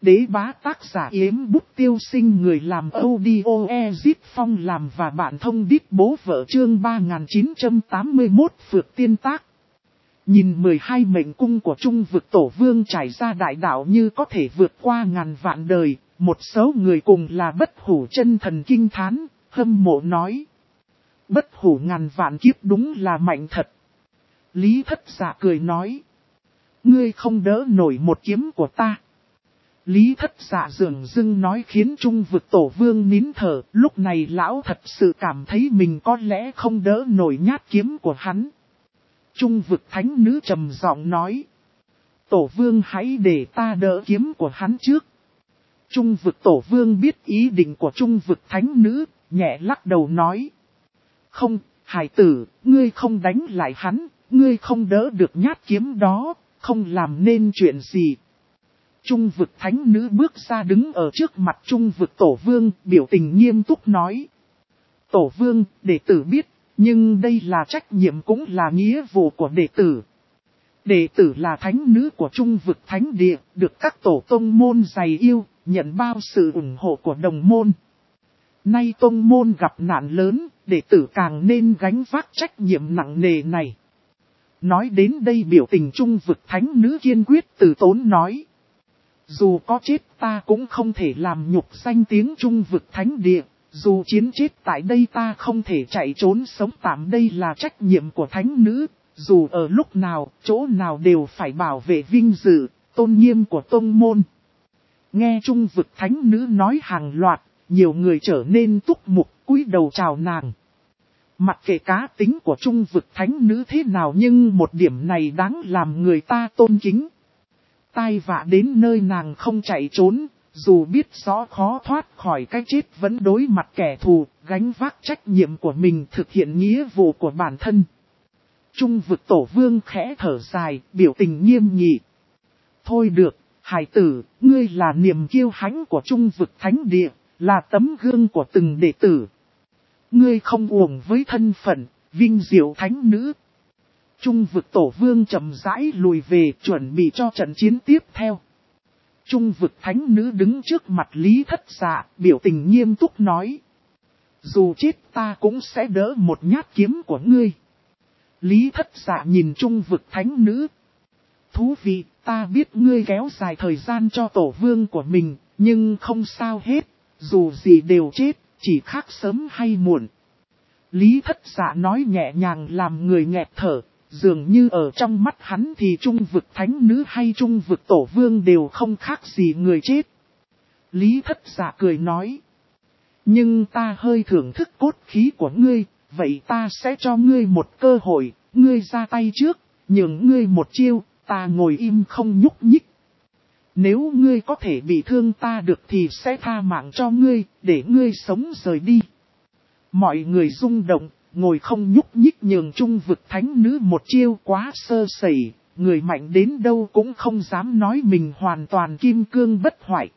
đế bá tác giả Yếm Bút Tiêu Sinh, người làm audio Ezit Phong làm và bạn thông đít bố vợ, chương 3981 Phược Tiên Tác. Nhìn 12 mệnh cung của Trung Vực Tổ Vương trải ra đại đạo như có thể vượt qua ngàn vạn đời, một số người cùng là Bất Hủ chân thần kinh thán, hâm mộ nói. Bất Hủ ngàn vạn kiếp đúng là mạnh thật. Lý Thất Dạ cười nói. Ngươi không đỡ nổi một kiếm của ta. Lý Thất Dạ dường dưng nói khiến Trung Vực Tổ Vương nín thở, lúc này lão thật sự cảm thấy mình có lẽ không đỡ nổi nhát kiếm của hắn. Trung Vực Thánh Nữ trầm giọng nói. Tổ Vương hãy để ta đỡ kiếm của hắn trước. Trung Vực Tổ Vương biết ý định của Trung Vực Thánh Nữ, nhẹ lắc đầu nói. Không, hải tử, ngươi không đánh lại hắn, ngươi không đỡ được nhát kiếm đó, không làm nên chuyện gì. Trung Vực Thánh Nữ bước ra đứng ở trước mặt Trung Vực Tổ Vương, biểu tình nghiêm túc nói. Tổ Vương, đệ tử biết, nhưng đây là trách nhiệm cũng là nghĩa vụ của đệ tử. Đệ tử là thánh nữ của Trung Vực Thánh Địa, được các tổ tông môn dày yêu, nhận bao sự ủng hộ của đồng môn. Nay tông môn gặp nạn lớn, đệ tử càng nên gánh vác trách nhiệm nặng nề này. Nói đến đây biểu tình Trung Vực Thánh Nữ kiên quyết từ tốn nói. Dù có chết ta cũng không thể làm nhục danh tiếng Trung Vực Thánh Địa, dù chiến chết tại đây ta không thể chạy trốn sống tạm, đây là trách nhiệm của Thánh Nữ, dù ở lúc nào, chỗ nào đều phải bảo vệ vinh dự, tôn nghiêm của tông môn. Nghe Trung Vực Thánh Nữ nói hàng loạt, nhiều người trở nên túc mục cúi đầu chào nàng. Mặc kệ cá tính của Trung Vực Thánh Nữ thế nào nhưng một điểm này đáng làm người ta tôn kính. Tai vạ đến nơi nàng không chạy trốn, dù biết rõ khó thoát khỏi cái chết vẫn đối mặt kẻ thù, gánh vác trách nhiệm của mình, thực hiện nghĩa vụ của bản thân. Trung Vực Tổ Vương khẽ thở dài, biểu tình nghiêm nghị. Thôi được, hải tử, ngươi là niềm kiêu hãnh của Trung Vực Thánh Địa, là tấm gương của từng đệ tử. Ngươi không uổng với thân phận, vinh diệu thánh nữ. Trung Vực Tổ Vương chậm rãi lùi về chuẩn bị cho trận chiến tiếp theo. Trung Vực Thánh Nữ đứng trước mặt Lý Thất Dạ, biểu tình nghiêm túc nói. Dù chết ta cũng sẽ đỡ một nhát kiếm của ngươi. Lý Thất Dạ nhìn Trung Vực Thánh Nữ. Thú vị, ta biết ngươi kéo dài thời gian cho tổ vương của mình, nhưng không sao hết, dù gì đều chết, chỉ khác sớm hay muộn. Lý Thất Dạ nói nhẹ nhàng làm người nghẹt thở. Dường như ở trong mắt hắn thì Trung Vực Thánh Nữ hay Trung Vực Tổ Vương đều không khác gì người chết. Lý Thất Dạ cười nói. Nhưng ta hơi thưởng thức cốt khí của ngươi, vậy ta sẽ cho ngươi một cơ hội, ngươi ra tay trước, nhường ngươi một chiêu, ta ngồi im không nhúc nhích. Nếu ngươi có thể bị thương ta được thì sẽ tha mạng cho ngươi, để ngươi sống rời đi. Mọi người rung động. Ngồi không nhúc nhích nhường Trung Vực Thánh Nữ một chiêu quá sơ sẩy, người mạnh đến đâu cũng không dám nói mình hoàn toàn kim cương bất hoại.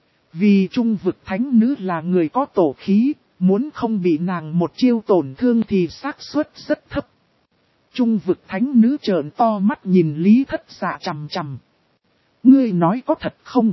Vì Trung Vực Thánh Nữ là người có tổ khí, muốn không bị nàng một chiêu tổn thương thì xác suất rất thấp. Trung Vực Thánh Nữ trợn to mắt nhìn Lý Thất Dạ chằm chằm. Ngươi nói có thật không?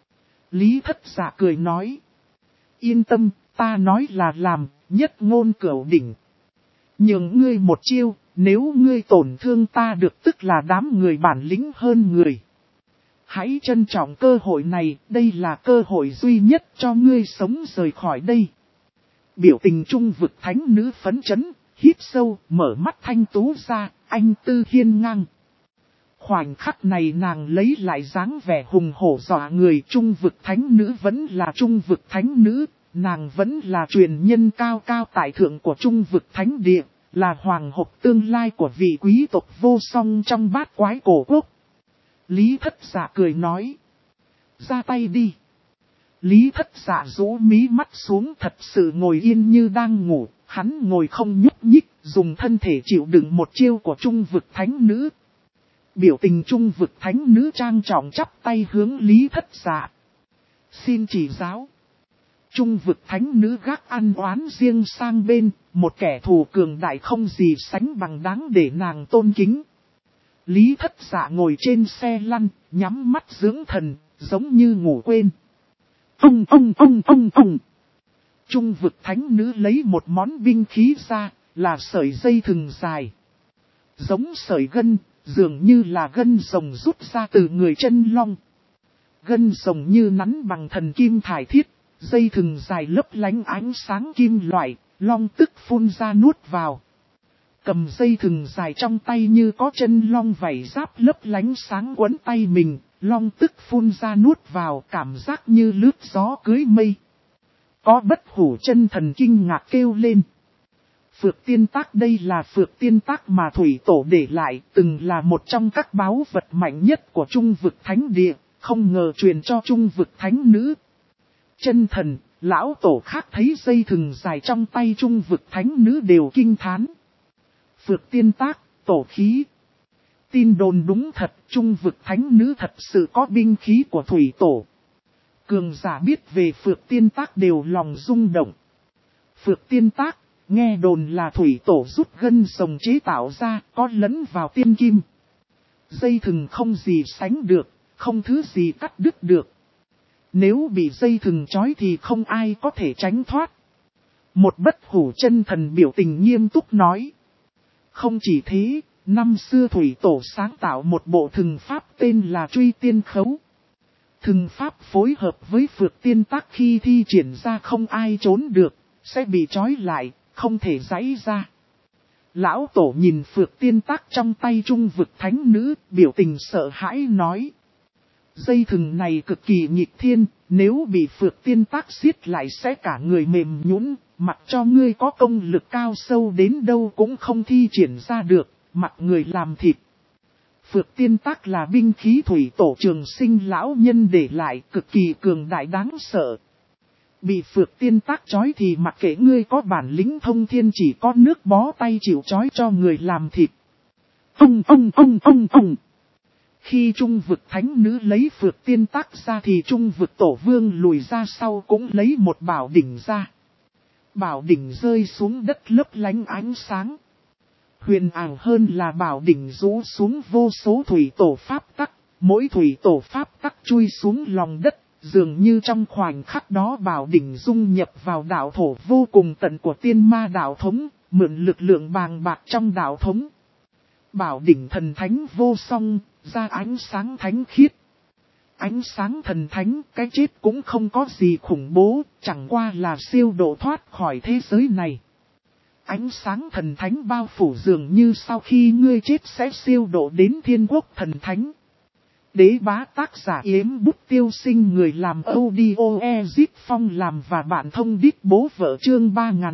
Lý Thất Dạ cười nói. Yên tâm, ta nói là làm, nhất ngôn cửu đỉnh. Nhường ngươi một chiêu, nếu ngươi tổn thương ta được tức là đám người bản lĩnh hơn người. Hãy trân trọng cơ hội này, đây là cơ hội duy nhất cho ngươi sống rời khỏi đây. Biểu tình Trung Vực Thánh Nữ phấn chấn, hít sâu, mở mắt thanh tú ra, anh tư hiên ngang. Khoảnh khắc này nàng lấy lại dáng vẻ hùng hổ dọa người. Trung Vực Thánh Nữ vẫn là Trung Vực Thánh Nữ. Nàng vẫn là truyền nhân cao cao tại thượng của Trung Vực Thánh Địa, là hoàng hộc tương lai của vị quý tộc vô song trong bát quái cổ quốc. Lý Thất Dạ cười nói. Ra tay đi. Lý Thất Dạ rũ mí mắt xuống thật sự ngồi yên như đang ngủ, hắn ngồi không nhúc nhích, dùng thân thể chịu đựng một chiêu của Trung Vực Thánh Nữ. Biểu tình Trung Vực Thánh Nữ trang trọng chắp tay hướng Lý Thất Dạ. Xin chỉ giáo. Trung Vực Thánh Nữ gác ăn oán riêng sang bên, một kẻ thù cường đại không gì sánh bằng đáng để nàng tôn kính. Lý Thất Dạ ngồi trên xe lăn, nhắm mắt dưỡng thần, giống như ngủ quên. Trung vực thánh nữ lấy một món binh khí ra, là sợi dây thừng dài. Giống sợi gân, dường như là gân rồng rút ra từ người chân long. Gân rồng như nắn bằng thần kim thải thiết, dây thừng dài lấp lánh ánh sáng kim loại, long tức phun ra nuốt vào. Cầm dây thừng dài trong tay như có chân long vảy giáp lấp lánh sáng quấn tay mình, long tức phun ra nuốt vào, cảm giác như lướt gió cưới mây. Có bất hủ chân thần kinh ngạc kêu lên. Phược tiên tác, đây là phược tiên tác mà thủy tổ để lại, từng là một trong các báu vật mạnh nhất của trung vực thánh địa, không ngờ truyền cho trung vực thánh nữ. Chân thần, lão tổ khác thấy dây thừng dài trong tay trung vực thánh nữ đều kinh thán. Phược tiên tác, tổ khí. Tin đồn đúng thật, trung vực thánh nữ thật sự có binh khí của thủy tổ. Cường giả biết về phược tiên tác đều lòng rung động. Phược tiên tác, nghe đồn là thủy tổ rút gân rồng chế tạo ra, có lẫn vào tiên kim. Dây thừng không gì sánh được, không thứ gì cắt đứt được. Nếu bị dây thừng trói thì không ai có thể tránh thoát. Một bất hủ chân thần biểu tình nghiêm túc nói. Không chỉ thế, năm xưa thủy tổ sáng tạo một bộ thừng pháp tên là Truy Tiên Khấu. Thừng pháp phối hợp với phược tiên tác khi thi triển ra không ai trốn được, sẽ bị trói lại, không thể giãy ra. Lão tổ nhìn phược tiên tác trong tay trung vực thánh nữ, biểu tình sợ hãi nói. Dây thừng này cực kỳ nghịch thiên, nếu bị phược tiên tác siết lại sẽ cả người mềm nhũn, mặc cho ngươi có công lực cao sâu đến đâu cũng không thi triển ra được, mặc người làm thịt. Phược tiên tác là binh khí thủy tổ trường sinh lão nhân để lại, cực kỳ cường đại đáng sợ. Bị phược tiên tác trói thì mặc kệ ngươi có bản lĩnh thông thiên, chỉ có nước bó tay chịu trói cho người làm thịt. Khi trung vực thánh nữ lấy phược tiên tác ra thì trung vực tổ vương lùi ra sau cũng lấy một bảo đỉnh ra. Bảo đỉnh rơi xuống đất lấp lánh ánh sáng. Huyền ảo hơn là bảo đỉnh rũ xuống vô số thủy tổ pháp tắc, mỗi thủy tổ pháp tắc chui xuống lòng đất, dường như trong khoảnh khắc đó bảo đỉnh dung nhập vào đạo thổ vô cùng tận của tiên ma đạo thống, mượn lực lượng bàng bạc trong đạo thống. Bảo đỉnh thần thánh vô song, ra ánh sáng thánh khiết. Ánh sáng thần thánh, cái chết cũng không có gì khủng bố, chẳng qua là siêu độ thoát khỏi thế giới này. Ánh sáng thần thánh bao phủ dường như sau khi ngươi chết sẽ siêu độ đến thiên quốc thần thánh. Đế bá tác giả Yếm Bút Tiêu Sinh, người làm audio Ezip Phong làm và bạn thông đít bố vợ, chương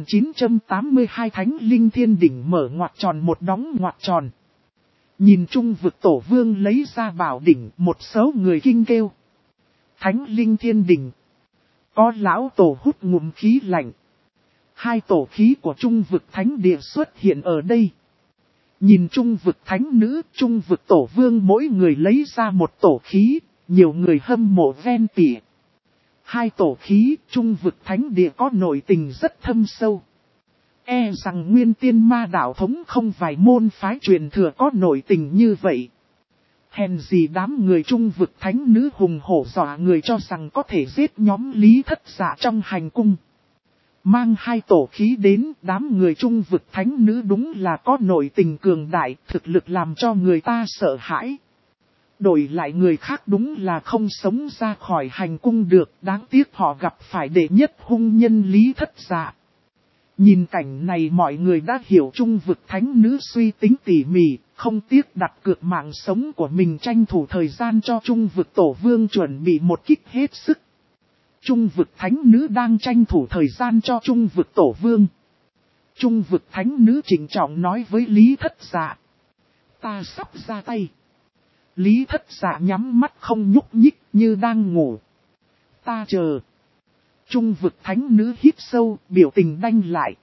3982 Thánh Linh Thiên Đỉnh mở ngoặc tròn một đóng ngoặc tròn. Nhìn trung vực tổ vương lấy ra bảo đỉnh, một số người kinh kêu. Thánh Linh Thiên Đỉnh. Có lão tổ hút ngụm khí lạnh. Hai tổ khí của trung vực thánh địa xuất hiện ở đây. Nhìn trung vực thánh nữ, trung vực tổ vương mỗi người lấy ra một tổ khí, nhiều người hâm mộ ven tỉa. Hai tổ khí, trung vực thánh địa có nội tình rất thâm sâu. E rằng nguyên tiên ma đạo thống không vài môn phái truyền thừa có nội tình như vậy. Hèn gì đám người trung vực thánh nữ hùng hổ dọa người cho rằng có thể giết nhóm Lý Thất Dạ trong hành cung. Mang hai tổ khí đến, đám người trung vực thánh nữ đúng là có nội tình cường đại, thực lực làm cho người ta sợ hãi. Đổi lại người khác đúng là không sống ra khỏi hành cung được, đáng tiếc họ gặp phải đệ nhất hung nhân Lý Thất Dạ. Nhìn cảnh này mọi người đã hiểu trung vực thánh nữ suy tính tỉ mỉ, không tiếc đặt cược mạng sống của mình tranh thủ thời gian cho trung vực tổ vương chuẩn bị một kích hết sức. Trung vực thánh nữ đang tranh thủ thời gian cho trung vực tổ vương. Trung vực thánh nữ trịnh trọng nói với Lý Thất Dạ. Ta sắp ra tay. Lý Thất Dạ nhắm mắt không nhúc nhích như đang ngủ. Ta chờ. Trung vực thánh nữ hít sâu, biểu tình đanh lại.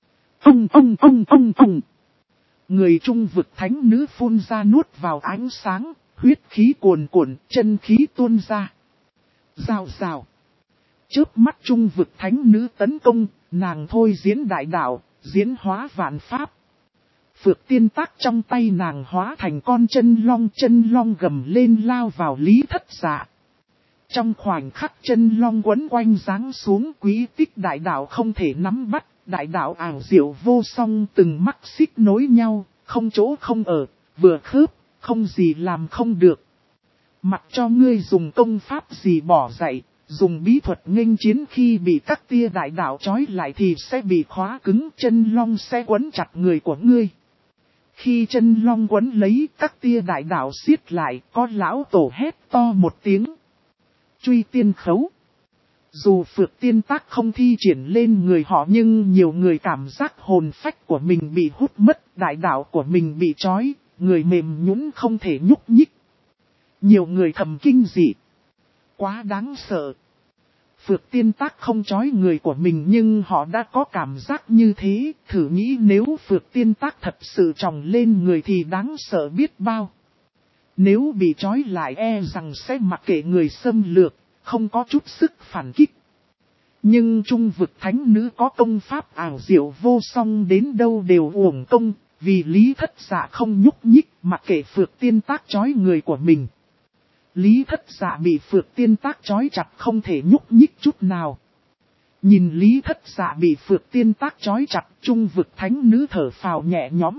Người trung vực thánh nữ phun ra nuốt vào ánh sáng, huyết khí cuồn cuộn, chân khí tuôn ra. Rào rào. Chớp mắt trung vực thánh nữ tấn công, nàng thôi diễn đại đạo, diễn hóa vạn pháp. Phược tiên tác trong tay nàng hóa thành con chân long gầm lên lao vào Lý Thất Dạ. Trong khoảnh khắc chân long quấn quanh giáng xuống, quý tích đại đạo không thể nắm bắt, đại đạo ảo diệu vô song từng mắc xích nối nhau, không chỗ không ở, vừa khớp, không gì làm không được. Mặc cho ngươi dùng công pháp gì bỏ dậy, dùng bí thuật nghênh chiến, khi bị các tia đại đạo trói lại thì sẽ bị khóa cứng, chân long sẽ quấn chặt người của ngươi. Khi chân long quấn lấy, các tia đại đạo siết lại, có lão tổ hét to một tiếng. Truy tiên khấu. Dù Phược Tiên Tác không thi triển lên người họ, nhưng nhiều người cảm giác hồn phách của mình bị hút mất, đại đạo của mình bị trói, người mềm nhũn không thể nhúc nhích. Nhiều người thầm kinh dị. Quá đáng sợ. Phược Tiên Tác không trói người của mình nhưng họ đã có cảm giác như thế, thử nghĩ nếu Phược Tiên Tác thật sự tròng lên người thì đáng sợ biết bao. Nếu bị trói lại e rằng sẽ mặc kệ người xâm lược, không có chút sức phản kích. Nhưng Trung Vực Thánh Nữ có công pháp ảo diệu vô song đến đâu đều uổng công, vì Lý Thất Dạ không nhúc nhích mặc kệ Phược Tiên Tác trói người của mình. Lý Thất Dạ bị Phược Tiên Tác trói chặt không thể nhúc nhích chút nào. Nhìn Lý Thất Dạ bị Phược Tiên Tác trói chặt, Trung Vực Thánh Nữ thở phào nhẹ nhõm.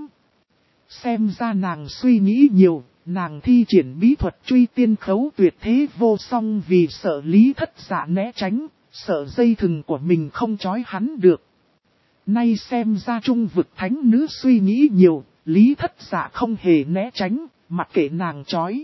Xem ra nàng suy nghĩ nhiều, nàng thi triển bí thuật truy tiên khấu tuyệt thế vô song vì sợ Lý Thất Dạ né tránh, sợ dây thừng của mình không trói hắn được. Nay xem ra Trung Vực Thánh Nữ suy nghĩ nhiều, Lý Thất Dạ không hề né tránh, mặc kệ nàng trói.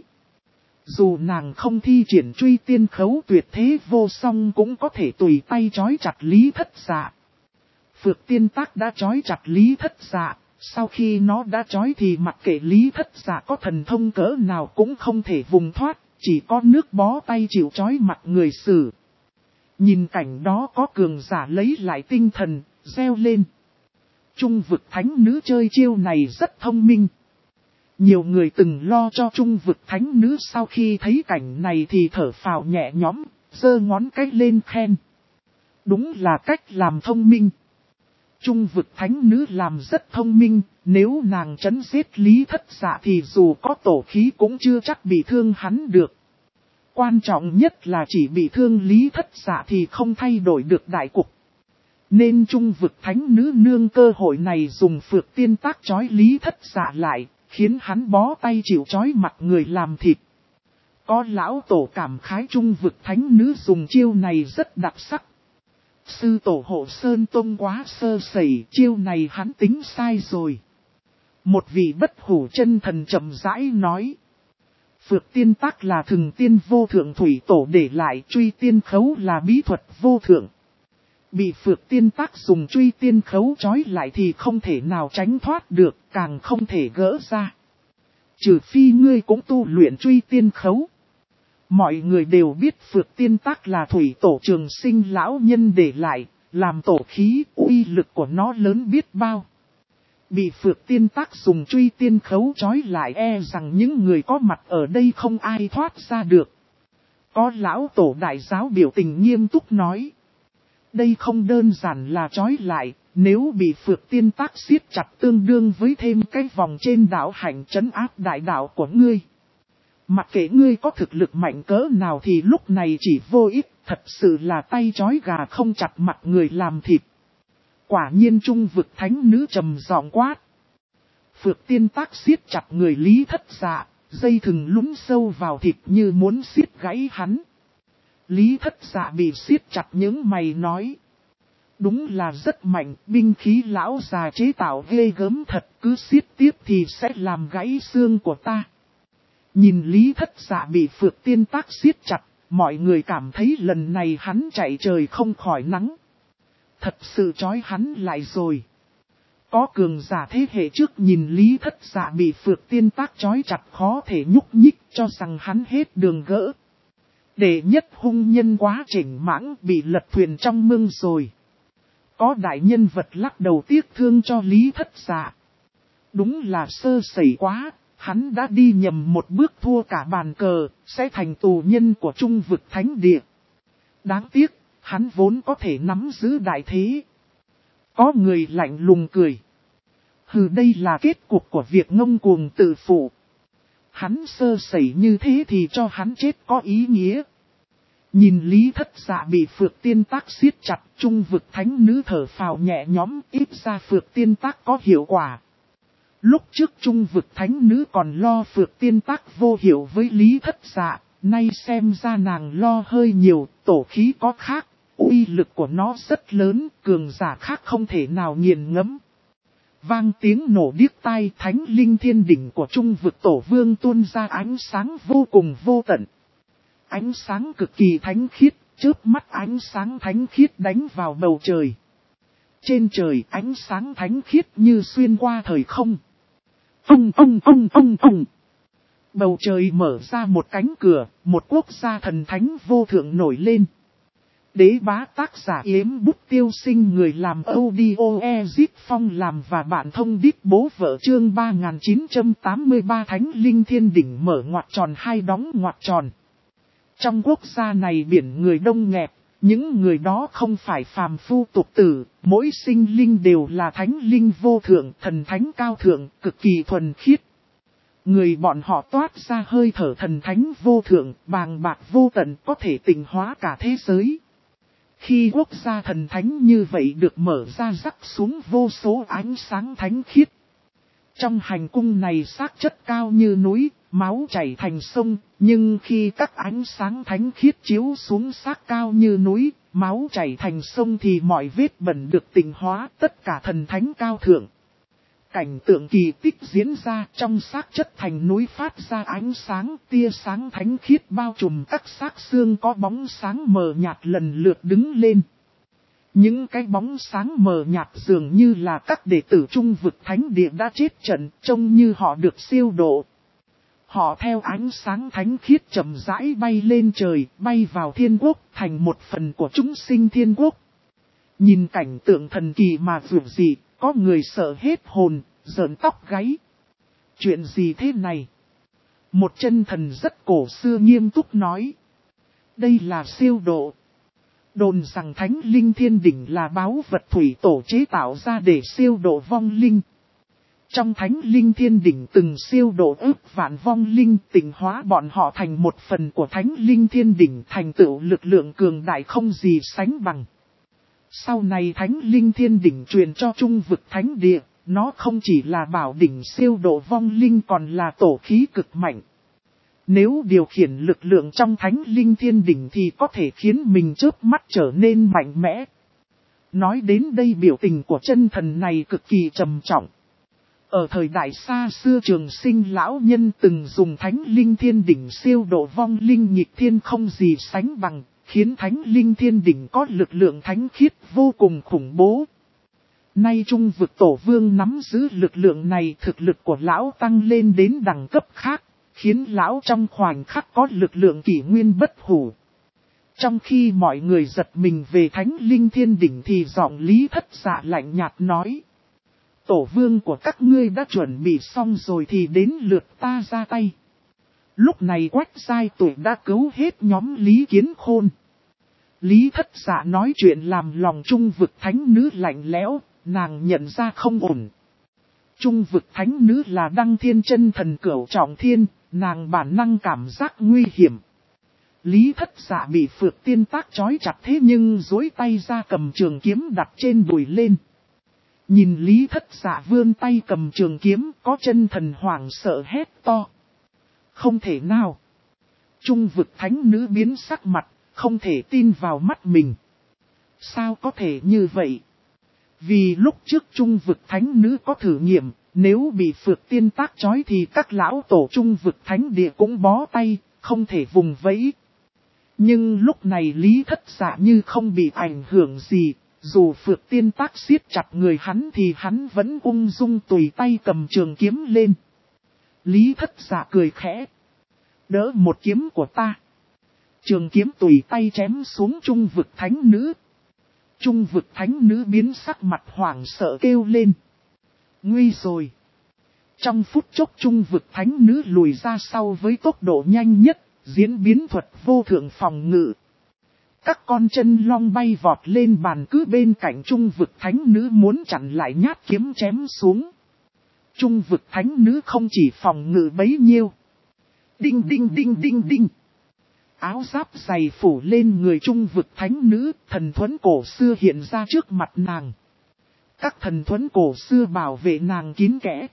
Dù nàng không thi triển truy tiên khấu tuyệt thế vô song cũng có thể tùy tay trói chặt Lý Thất Dạ. Phược Tiên Tác đã trói chặt Lý Thất Dạ, sau khi nó đã trói thì mặc kệ Lý Thất Dạ có thần thông cỡ nào cũng không thể vùng thoát, chỉ có nước bó tay chịu trói mặt người xử. Nhìn cảnh đó có cường giả lấy lại tinh thần, reo lên. Trung Vực Thánh Nữ chơi chiêu này rất thông minh. Nhiều người từng lo cho Trung Vực Thánh Nữ sau khi thấy cảnh này thì thở phào nhẹ nhõm, giơ ngón cái lên khen. Đúng là cách làm thông minh. Trung Vực Thánh Nữ làm rất thông minh, nếu nàng trấn giết Lý Thất Dạ thì dù có tổ khí cũng chưa chắc bị thương hắn được. Quan trọng nhất là chỉ bị thương Lý Thất Dạ thì không thay đổi được đại cục. Nên Trung Vực Thánh Nữ nương cơ hội này dùng Phược Tiên Tác trói Lý Thất Dạ lại, khiến hắn bó tay chịu trói mặt người làm thịt. Có lão tổ cảm khái Trung Vực Thánh Nữ dùng chiêu này rất đặc sắc. Sư tổ Hộ Sơn Tông quá sơ sẩy, chiêu này hắn tính sai rồi. Một vị bất hủ chân thần chậm rãi nói. Phược Tiên Tác là Thừng Tiên vô thượng thủy tổ để lại, truy tiên khấu là bí thuật vô thượng. Bị Phược Tiên Tác dùng truy tiên khấu trói lại thì không thể nào tránh thoát được, càng không thể gỡ ra. Trừ phi ngươi cũng tu luyện truy tiên khấu. Mọi người đều biết Phược Tiên Tác là thủy tổ Trường Sinh lão nhân để lại, làm tổ khí, uy lực của nó lớn biết bao. Bị Phược Tiên Tác dùng truy tiên khấu trói lại e rằng những người có mặt ở đây không ai thoát ra được. Có lão tổ đại giáo biểu tình nghiêm túc nói. Đây không đơn giản là trói lại, nếu bị Phược Tiên Tác siết chặt tương đương với thêm cái vòng trên đạo hạnh trấn áp đại đạo của ngươi. Mặc kệ ngươi có thực lực mạnh cỡ nào thì lúc này chỉ vô ích, thật sự là tay trói gà không chặt mặt người làm thịt. Quả nhiên Trung Vực Thánh Nữ trầm giọng quát. Phược Tiên Tác siết chặt người Lý Thất Dạ, dây thừng lún sâu vào thịt như muốn siết gãy hắn. Lý Thất Dạ bị siết chặt những mày nói. Đúng là rất mạnh, binh khí lão già chế tạo ghê gớm thật, cứ siết tiếp thì sẽ làm gãy xương của ta. Nhìn Lý Thất Dạ bị Phược Tiên Tác siết chặt, mọi người cảm thấy lần này hắn chạy trời không khỏi nắng. Thật sự trói hắn lại rồi. Có cường giả thế hệ trước nhìn Lý Thất Dạ bị Phược Tiên Tác trói chặt khó thể nhúc nhích cho rằng hắn hết đường gỡ. Đệ nhất hung nhân quá chỉnh mãng bị lật thuyền trong mương rồi. Có đại nhân vật lắc đầu tiếc thương cho Lý Thất Dạ. Đúng là sơ sẩy quá, hắn đã đi nhầm một bước thua cả bàn cờ, sẽ thành tù nhân của Trung Vực Thánh Địa. Đáng tiếc, hắn vốn có thể nắm giữ đại thế. Có người lạnh lùng cười. Hừ, đây là kết cục của việc ngông cuồng tự phụ. Hắn sơ sẩy như thế thì cho hắn chết có ý nghĩa. Nhìn Lý Thất Dạ bị Phược Tiên Tác siết chặt, Trung vực thánh nữ thở phào nhẹ nhõm, ít ra Phược Tiên Tác có hiệu quả. Lúc trước Trung vực thánh nữ còn lo Phược Tiên Tác vô hiệu với Lý Thất Dạ, nay xem ra nàng lo hơi nhiều, tổ khí có khác, uy lực của nó rất lớn, cường giả khác không thể nào nghiền ngẫm. Vang tiếng nổ điếc tai, thánh linh thiên đỉnh của Trung vực tổ vương tuôn ra ánh sáng vô cùng vô tận. Ánh sáng cực kỳ thánh khiết, chớp mắt ánh sáng thánh khiết đánh vào bầu trời. Trên trời ánh sáng thánh khiết như xuyên qua thời không. Ông. Bầu trời mở ra một cánh cửa, một quốc gia thần thánh vô thượng nổi lên. Đế bá tác giả Yếm Bút Tiêu Sinh, người làm audio Ezit Phong làm và bạn thông đít bố vợ, chương 3983 Thánh Linh Thiên Đỉnh mở ngoặc tròn hai đóng ngoặc tròn. Trong quốc gia này biển người đông nghẹt, những người đó không phải phàm phu tục tử, mỗi sinh linh đều là thánh linh vô thượng, thần thánh cao thượng, cực kỳ thuần khiết. Người bọn họ toát ra hơi thở thần thánh vô thượng, bàng bạc vô tận, có thể tịnh hóa cả thế giới. Khi quốc gia thần thánh như vậy được mở ra, rắc xuống vô số ánh sáng thánh khiết. Trong hành cung này xác chất cao như núi, máu chảy thành sông, nhưng khi các ánh sáng thánh khiết chiếu xuống xác cao như núi, máu chảy thành sông thì mọi vết bẩn được tịnh hóa, tất cả thần thánh cao thượng. Cảnh tượng kỳ tích diễn ra, trong xác chất thành núi phát ra ánh sáng, tia sáng thánh khiết bao trùm các xác xương có bóng sáng mờ nhạt lần lượt đứng lên. Những cái bóng sáng mờ nhạt dường như là các đệ tử Trung vực thánh địa đã chết trận, trông như họ được siêu độ. Họ theo ánh sáng thánh khiết chậm rãi bay lên trời, bay vào thiên quốc, thành một phần của chúng sinh thiên quốc. Nhìn cảnh tượng thần kỳ mà vượt dị, có người sợ hết hồn, rợn tóc gáy. Chuyện gì thế này? Một chân thần rất cổ xưa nghiêm túc nói. Đây là siêu độ. Đồn rằng Thánh Linh Thiên Đỉnh là báu vật thủy tổ chế tạo ra để siêu độ vong linh. Trong Thánh Linh Thiên Đỉnh từng siêu độ ức vạn vong linh, tịnh hóa bọn họ thành một phần của Thánh Linh Thiên Đỉnh, thành tựu lực lượng cường đại không gì sánh bằng. Sau này Thánh Linh Thiên Đỉnh truyền cho Trung vực thánh địa, nó không chỉ là bảo đỉnh siêu độ vong linh còn là tổ khí cực mạnh. Nếu điều khiển lực lượng trong Thánh Linh Thiên Đỉnh thì có thể khiến mình chớp mắt trở nên mạnh mẽ. Nói đến đây biểu tình của chân thần này cực kỳ trầm trọng. Ở thời đại xa xưa Trường Sinh lão nhân từng dùng Thánh Linh Thiên Đỉnh siêu độ vong linh nghịch thiên không gì sánh bằng, khiến Thánh Linh Thiên Đỉnh có lực lượng thánh khiết vô cùng khủng bố. Nay Trung vực tổ vương nắm giữ lực lượng này, thực lực của lão tăng lên đến đẳng cấp khác, khiến lão trong khoảnh khắc có lực lượng kỷ nguyên bất hủ. Trong khi mọi người giật mình về Thánh Linh Thiên Đỉnh thì giọng Lý Thất Dạ lạnh nhạt nói. Tổ vương của các ngươi đã chuẩn bị xong rồi thì đến lượt ta ra tay. Lúc này Quách Giai Tuổi đã cứu hết nhóm Lý Kiến Khôn. Lý Thất Dạ nói chuyện làm lòng Trung vực thánh nữ lạnh lẽo, nàng nhận ra không ổn. Trung vực thánh nữ là Đăng Thiên chân thần cửu trọng thiên, nàng bản năng cảm giác nguy hiểm. Lý Thất Dạ bị Phược Tiên Tác trói chặt thế nhưng duỗi tay ra cầm trường kiếm đặt trên đùi lên. Nhìn Lý Thất Dạ vươn tay cầm trường kiếm, có chân thần hoảng sợ hét to. Không thể nào. Trung vực thánh nữ biến sắc mặt, không thể tin vào mắt mình. Sao có thể như vậy? Vì lúc trước Trung vực thánh nữ có thử nghiệm, nếu bị Phược Tiên Tác trói thì các lão tổ Trung vực thánh địa cũng bó tay, không thể vùng vẫy. Nhưng lúc này Lý Thất Dạ như không bị ảnh hưởng gì, dù Phược Tiên Tác siết chặt người hắn thì hắn vẫn ung dung tùy tay cầm trường kiếm lên. Lý Thất Dạ cười khẽ. Đỡ một kiếm của ta. Trường kiếm tùy tay chém xuống Trung vực thánh nữ. Trung vực thánh nữ biến sắc mặt hoảng sợ kêu lên. Nguy rồi. Trong phút chốc Trung vực thánh nữ lùi ra sau với tốc độ nhanh nhất, diễn biến thuật vô thượng phòng ngự. Các con chân long bay vọt lên bàn cứ bên cạnh Trung vực thánh nữ muốn chặn lại nhát kiếm chém xuống. Trung vực thánh nữ không chỉ phòng ngự bấy nhiêu. Đinh đinh đinh đinh đinh. áo giáp dày phủ lên người trung vực thánh nữ, thần thuẫn cổ xưa hiện ra trước mặt nàng. Các thần thuẫn cổ xưa bảo vệ nàng kín kẽ.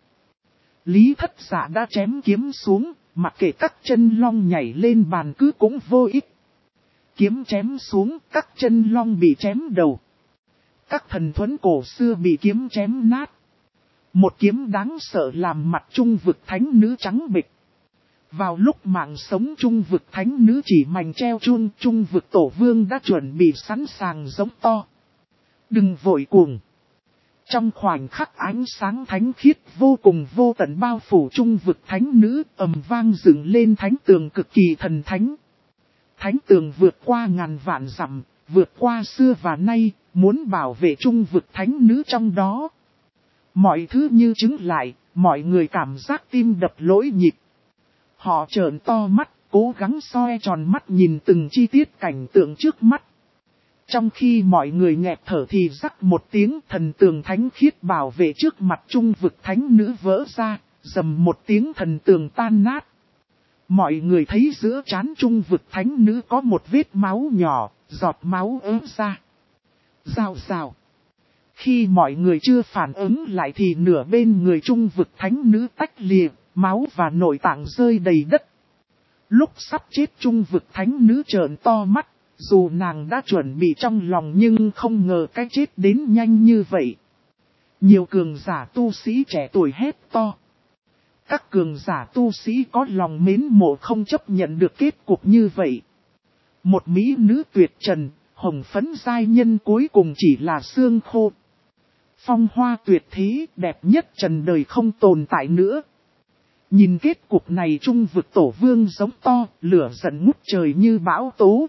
Lý Thất Dạ đã chém kiếm xuống, mặc kệ các chân long nhảy lên bàn cứ cũng vô ích. Kiếm chém xuống, các chân long bị chém đầu. Các thần thuẫn cổ xưa bị kiếm chém nát. Một kiếm đáng sợ làm mặt trung vực thánh nữ trắng bệch. Vào lúc mạng sống trung vực thánh nữ chỉ mảnh treo chuông, trung vực tổ vương đã chuẩn bị sẵn sàng giống to. Đừng vội cuồng. Trong khoảnh khắc ánh sáng thánh khiết vô cùng vô tận bao phủ trung vực thánh nữ, ầm vang dựng lên thánh tường cực kỳ thần thánh. Thánh tường vượt qua ngàn vạn dặm, vượt qua xưa và nay, muốn bảo vệ trung vực thánh nữ trong đó. Mọi thứ như chứng lại, mọi người cảm giác tim đập lỗi nhịp. Họ trợn to mắt, cố gắng soi tròn mắt nhìn từng chi tiết cảnh tượng trước mắt. Trong khi mọi người nghẹt thở thì rắc một tiếng, thần tường thánh khiết bảo vệ trước mặt trung vực thánh nữ vỡ ra, rầm một tiếng thần tường tan nát. Mọi người thấy giữa trán trung vực thánh nữ có một vết máu nhỏ, giọt máu ứa ra. Rào rào. Khi mọi người chưa phản ứng lại thì nửa bên người trung vực thánh nữ tách lìa, máu và nội tạng rơi đầy đất. Lúc sắp chết trung vực thánh nữ trợn to mắt, dù nàng đã chuẩn bị trong lòng nhưng không ngờ cái chết đến nhanh như vậy. Nhiều cường giả tu sĩ trẻ tuổi hét to. Các cường giả tu sĩ có lòng mến mộ không chấp nhận được kết cục như vậy. Một mỹ nữ tuyệt trần, hồng phấn giai nhân cuối cùng chỉ là xương khô. Phong hoa tuyệt thế, đẹp nhất trần đời không tồn tại nữa. Nhìn kết cục này trung vực tổ vương giống to, lửa giận ngút trời như bão tố.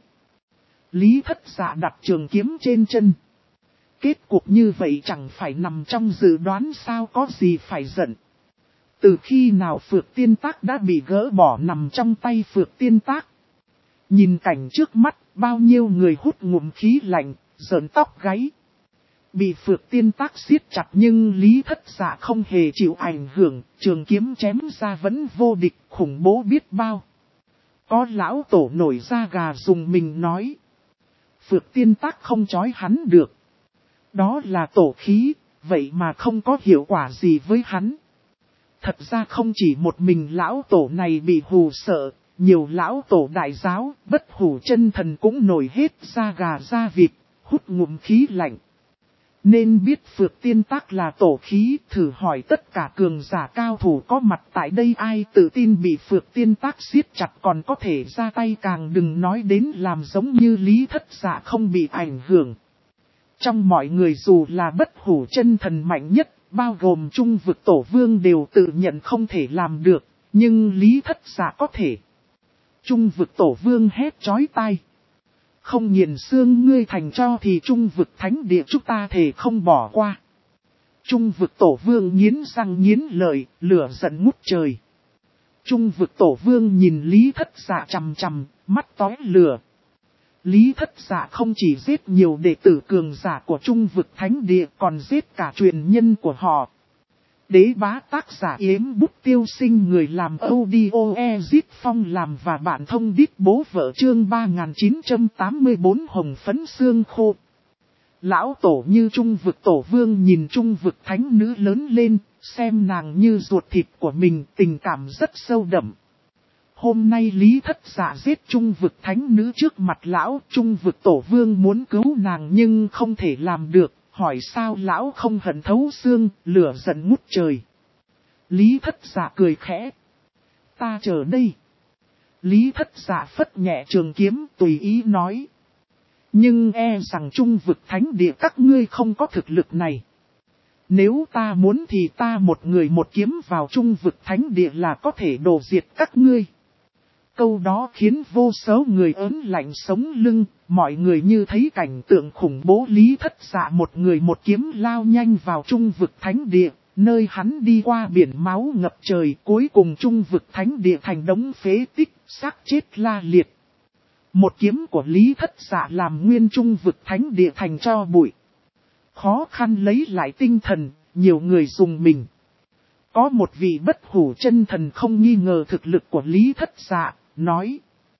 Lý Thất Dạ đặt trường kiếm trên chân. Kết cục như vậy chẳng phải nằm trong dự đoán sao, có gì phải giận. Từ khi nào Phược Tiên Tác đã bị gỡ bỏ nằm trong tay Phược Tiên Tác. Nhìn cảnh trước mắt, bao nhiêu người hút ngụm khí lạnh, rợn tóc gáy. Bị Phược Tiên Tác siết chặt nhưng Lý Thất Dạ không hề chịu ảnh hưởng, trường kiếm chém ra vẫn vô địch, khủng bố biết bao. Có lão tổ nổi da gà dùng mình nói. Phược Tiên Tác không trói hắn được. Đó là tổ khí, vậy mà không có hiệu quả gì với hắn. Thật ra không chỉ một mình lão tổ này bị hù sợ, nhiều lão tổ đại giáo, bất hủ chân thần cũng nổi hết da gà da vịt, hút ngụm khí lạnh. Nên biết Phược Tiên Tác là tổ khí, thử hỏi tất cả cường giả cao thủ có mặt tại đây ai tự tin bị Phược Tiên Tác siết chặt còn có thể ra tay, càng đừng nói đến làm giống như Lý Thất Dạ không bị ảnh hưởng. Trong mọi người dù là bất hủ chân thần mạnh nhất, bao gồm trung vực tổ vương đều tự nhận không thể làm được, nhưng Lý Thất Dạ có thể. Trung vực tổ vương hét chói tai. Không nghiền xương ngươi thành cho thì trung vực thánh địa chúng ta thể không bỏ qua. Trung vực tổ vương nghiến răng nghiến lợi, lửa giận ngút trời. Trung vực tổ vương nhìn Lý Thất Dạ chằm chằm, mắt tói lửa. Lý Thất Dạ không chỉ giết nhiều đệ tử cường giả của trung vực thánh địa còn giết cả truyền nhân của họ. Đế bá tác giả Yếm Bút Tiêu Sinh, người làm audio Ezit Phong làm và bạn thông đít bố vợ, chương 3984 hồng phấn xương khô. Lão tổ như trung vực tổ vương nhìn trung vực thánh nữ lớn lên, xem nàng như ruột thịt của mình, tình cảm rất sâu đậm. Hôm nay Lý Thất Dạ giết trung vực thánh nữ trước mặt lão, trung vực tổ vương muốn cứu nàng nhưng không thể làm được. Hỏi sao lão không hận thấu xương, lửa giận ngút trời. Lý Thất Dạ cười khẽ. Ta chờ đây. Lý Thất Dạ phất nhẹ trường kiếm tùy ý nói. Nhưng e rằng trung vực thánh địa các ngươi không có thực lực này. Nếu ta muốn thì ta một người một kiếm vào trung vực thánh địa là có thể đổ diệt các ngươi. Câu đó khiến vô số người ớn lạnh sống lưng, mọi người như thấy cảnh tượng khủng bố. Lý Thất Dạ một người một kiếm lao nhanh vào trung vực thánh địa, nơi hắn đi qua biển máu ngập trời, cuối cùng trung vực thánh địa thành đống phế tích, xác chết la liệt. Một kiếm của Lý Thất Dạ làm nguyên trung vực thánh địa thành tro bụi. Khó khăn lấy lại tinh thần, nhiều người dùng mình. Có một vị bất hủ chân thần không nghi ngờ thực lực của Lý Thất Dạ, nói.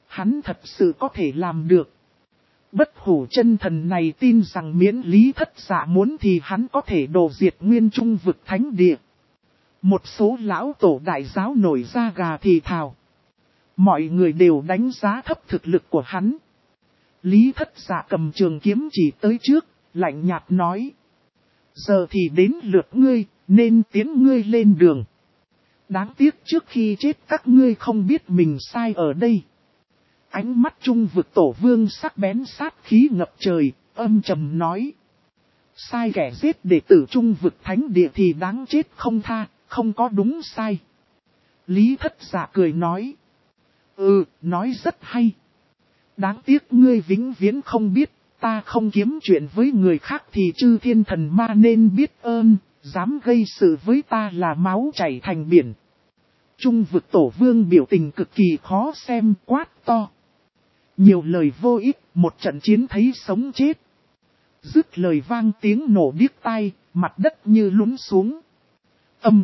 Hắn thật sự có thể làm được. Bất hủ chân thần này tin rằng miễn Lý Thất Dạ muốn thì hắn có thể đổ diệt nguyên trung vực thánh địa. Một số lão tổ đại giáo nổi ra gà thì thào. Mọi người đều đánh giá thấp thực lực của hắn. Lý Thất Dạ cầm trường kiếm chỉ tới trước, lạnh nhạt nói. Giờ thì đến lượt ngươi, nên tiến ngươi lên đường. Đáng tiếc trước khi chết các ngươi không biết mình sai ở đây. Ánh mắt trung vực tổ vương sắc bén sát khí ngập trời, âm trầm nói. Sai kẻ giết đệ tử trung vực thánh địa thì đáng chết không tha, không có đúng sai. Lý Thất Dạ cười nói. Nói rất hay. Đáng tiếc ngươi vĩnh viễn không biết, ta không kiếm chuyện với người khác thì chư thiên thần ma nên biết ơn, dám gây sự với ta là máu chảy thành biển. Trung vực tổ vương biểu tình cực kỳ khó xem, quát to. Nhiều lời vô ích, một trận chiến thấy sống chết. Dứt lời vang tiếng nổ điếc tai, mặt đất như lún xuống. Ầm.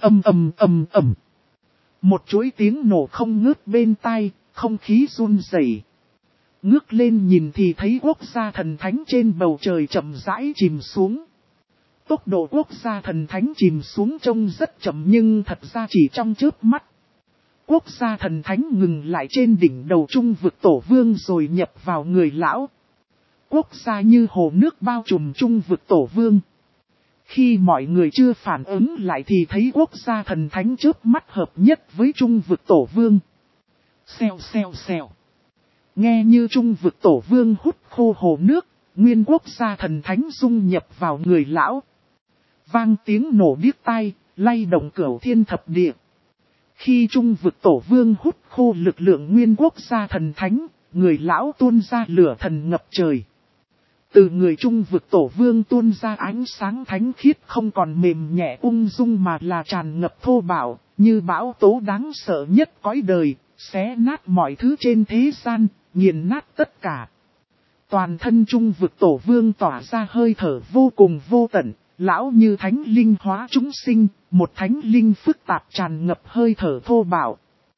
Một chuỗi tiếng nổ không ngớt bên tai, không khí run rẩy. Ngước lên nhìn thì thấy quốc gia thần thánh trên bầu trời chậm rãi chìm xuống. Tốc độ quốc gia thần thánh chìm xuống trông rất chậm nhưng thật ra chỉ trong chớp mắt. Quốc gia thần thánh ngừng lại trên đỉnh đầu trung vực tổ vương rồi nhập vào người lão. Quốc gia như hồ nước bao trùm trung vực tổ vương. Khi mọi người chưa phản ứng lại thì thấy quốc gia thần thánh chớp mắt hợp nhất với trung vực tổ vương. Xèo. Nghe như trung vực tổ vương hút khô hồ nước, nguyên quốc gia thần thánh dung nhập vào người lão. Vang tiếng nổ điếc tai, lay động cửu thiên thập địa. Khi trung vực tổ vương hút khô lực lượng nguyên quốc gia thần thánh, người lão tuôn ra lửa thần ngập trời. Từ người trung vực tổ vương tuôn ra ánh sáng thánh khiết không còn mềm nhẹ ung dung mà là tràn ngập thô bạo, như bão tố đáng sợ nhất cõi đời, xé nát mọi thứ trên thế gian, nghiền nát tất cả. Toàn thân trung vực tổ vương tỏa ra hơi thở vô cùng vô tận, lão như thánh linh hóa chúng sinh, một thánh linh phức tạp tràn ngập hơi thở thô bạo.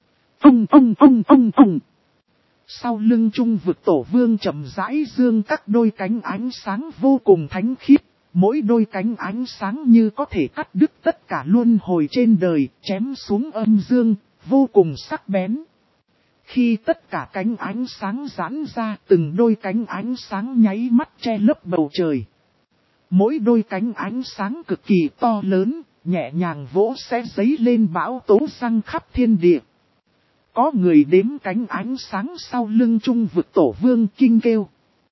Ông. Sau lưng trung vực tổ vương chậm rãi dương các đôi cánh ánh sáng vô cùng thánh khiết, mỗi đôi cánh ánh sáng như có thể cắt đứt tất cả luân hồi trên đời, chém xuống âm dương, vô cùng sắc bén. Khi tất cả cánh ánh sáng giãn ra, từng đôi cánh ánh sáng nháy mắt che lấp bầu trời. Mỗi đôi cánh ánh sáng cực kỳ to lớn, nhẹ nhàng vỗ sẽ giấy lên bão tố răng khắp thiên địa. Có người đếm cánh ánh sáng sau lưng trung vực tổ vương kinh kêu.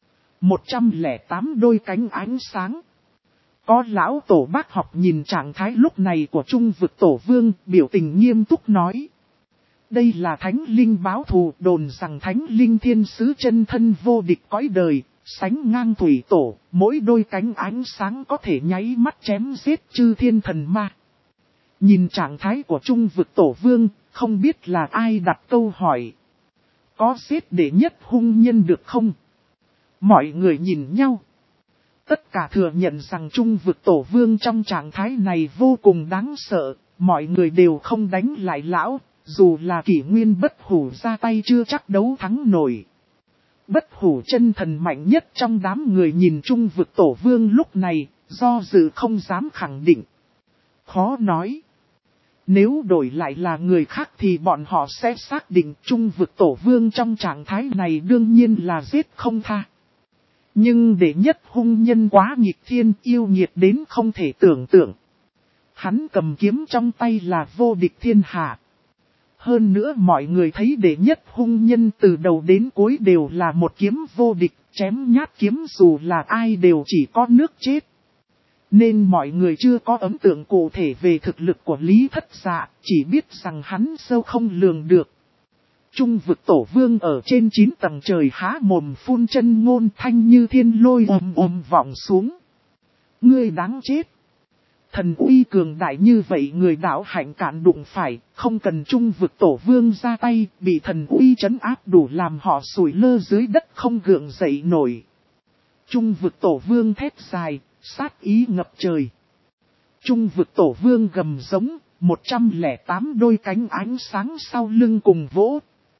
108 đôi cánh ánh sáng. Có lão tổ bác học nhìn trạng thái lúc này của trung vực tổ vương, biểu tình nghiêm túc nói. Đây là thánh linh báo thù, đồn rằng thánh linh thiên sứ chân thân vô địch cõi đời, sánh ngang thủy tổ, mỗi đôi cánh ánh sáng có thể nháy mắt chém giết chư thiên thần ma. Nhìn trạng thái của trung vực tổ vương, không biết là ai đặt câu hỏi. Có giết đệ nhất hung nhân được không? Mọi người nhìn nhau. Tất cả thừa nhận rằng trung vực tổ vương trong trạng thái này vô cùng đáng sợ, mọi người đều không đánh lại lão, dù là kỷ nguyên bất hủ ra tay chưa chắc đấu thắng nổi. Bất hủ chân thần mạnh nhất trong đám người nhìn trung vực tổ vương lúc này, do dự không dám khẳng định. Khó nói. Nếu đổi lại là người khác thì bọn họ sẽ xác định trung vực tổ vương trong trạng thái này đương nhiên là giết không tha. Nhưng đệ nhất hung nhân quá nghịch thiên, yêu nghiệt đến không thể tưởng tượng. Hắn cầm kiếm trong tay là vô địch thiên hạ. Hơn nữa mọi người thấy đệ nhất hung nhân từ đầu đến cuối đều là một kiếm vô địch, chém nhát kiếm dù là ai đều chỉ có nước chết. Nên mọi người chưa có ấn tượng cụ thể về thực lực của Lý Thất Dạ, chỉ biết rằng hắn sâu không lường được. Trung vực tổ vương ở trên 9 tầng trời há mồm phun chân ngôn thanh như thiên lôi vọng xuống. Ngươi đáng chết. Thần uy cường đại như vậy người đạo hạnh cạn đụng phải, không cần trung vực tổ vương ra tay, bị thần uy trấn áp đủ làm họ sủi lơ dưới đất không gượng dậy nổi. Trung vực tổ vương thét dài, sát ý ngập trời. Trung vực tổ vương gầm giống, 108 đôi cánh ánh sáng sau lưng cùng vỗ.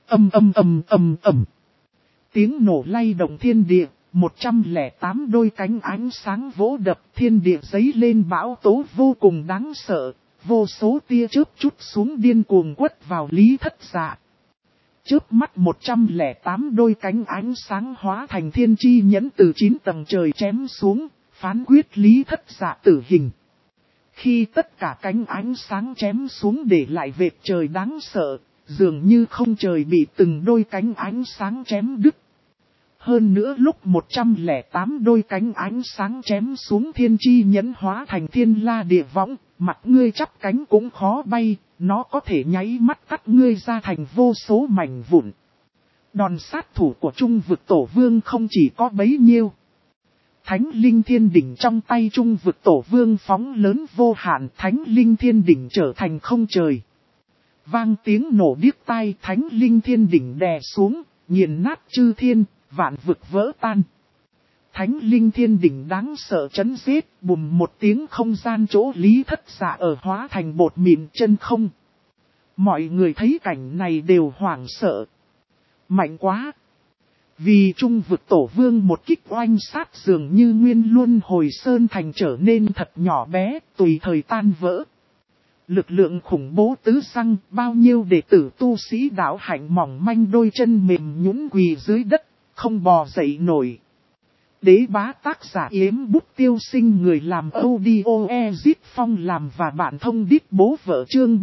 ầm. Tiếng nổ lay động thiên địa, 108 đôi cánh ánh sáng vỗ đập, thiên địa giấy lên bão tố vô cùng đáng sợ, vô số tia chớp chút xuống điên cuồng quất vào Lý Thất Dạ. Chớp mắt 108 đôi cánh ánh sáng hóa thành thiên chi nhẫn từ 9 tầng trời chém xuống, phán quyết Lý Thất Dạ tử hình. Khi tất cả cánh ánh sáng chém xuống để lại vệt trời đáng sợ, dường như không trời bị từng đôi cánh ánh sáng chém đứt. Hơn nữa lúc 108 đôi cánh ánh sáng chém xuống thiên chi nhẫn hóa thành thiên la địa võng, mặt ngươi chắp cánh cũng khó bay, nó có thể nháy mắt cắt ngươi ra thành vô số mảnh vụn. Đòn sát thủ của Trung Vực Tổ Vương không chỉ có bấy nhiêu. Thánh Linh Thiên Đỉnh trong tay Trung Vực Tổ Vương phóng lớn vô hạn, Thánh Linh Thiên Đỉnh trở thành không trời. Vang tiếng nổ điếc tai, Thánh Linh Thiên Đỉnh đè xuống, nghiền nát chư thiên, vạn vực vỡ tan. Thánh Linh Thiên Đỉnh đáng sợ chấn giết, bùm một tiếng không gian chỗ Lý Thất Dạ ở hóa thành bột mịn chân không. Mọi người thấy cảnh này đều hoảng sợ. Mạnh quá! Vì Trung Vực Tổ Vương một kích oanh sát dường như nguyên luân hồi sơn thành trở nên thật nhỏ bé, tùy thời tan vỡ. Lực lượng khủng bố tứ xăng, bao nhiêu đệ tử tu sĩ đạo hạnh mỏng manh đôi chân mềm nhũn quỳ dưới đất, không bò dậy nổi. Đế bá tác giả Yếm Bút Tiêu Sinh, người làm audio Ezit Phong làm và bạn thông đít bố vợ, chương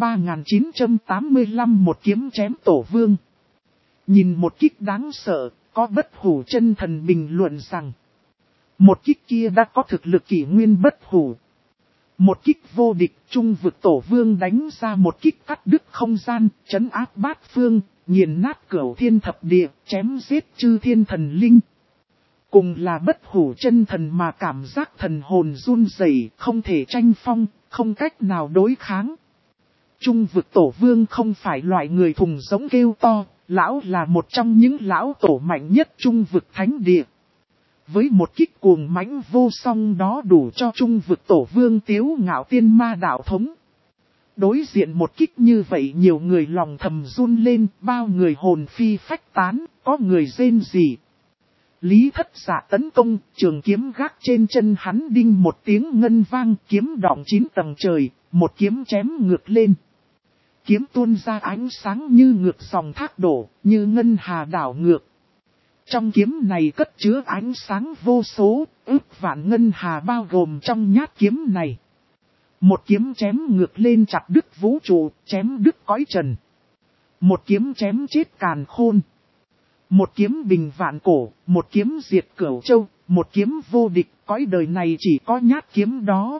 3985 một kiếm chém tổ vương. Nhìn một kích đáng sợ, có bất hủ chân thần bình luận rằng một kích kia đã có thực lực kỷ nguyên bất hủ. Một kích vô địch, Trung Vực Tổ Vương đánh ra một kích cắt đứt không gian, trấn áp bát phương, nghiền nát cửu thiên thập địa, chém giết chư thiên thần linh. Cùng là bất hủ chân thần mà cảm giác thần hồn run rẩy, không thể tranh phong, không cách nào đối kháng. Trung Vực Tổ Vương không phải loại người thùng giống kêu to, lão là một trong những lão tổ mạnh nhất Trung Vực Thánh Địa. Với một kích cuồng mãnh vô song đó đủ cho Trung Vực Tổ Vương tiếu ngạo tiên ma đạo thống. Đối diện một kích như vậy nhiều người lòng thầm run lên, bao người hồn phi phách tán, có người rên rỉ. Lý Thất Dạ tấn công, trường kiếm gác trên chân hắn đinh một tiếng ngân vang, kiếm đọng 9 tầng trời, một kiếm chém ngược lên. Kiếm tuôn ra ánh sáng như ngược dòng thác đổ, như ngân hà đảo ngược. Trong kiếm này cất chứa ánh sáng vô số, ước vạn ngân hà bao gồm trong nhát kiếm này. Một kiếm chém ngược lên chặt đứt vũ trụ, chém đứt cõi trần. Một kiếm chém chết càn khôn. Một kiếm bình vạn cổ, một kiếm diệt cửu châu, một kiếm vô địch, cõi đời này chỉ có nhát kiếm đó.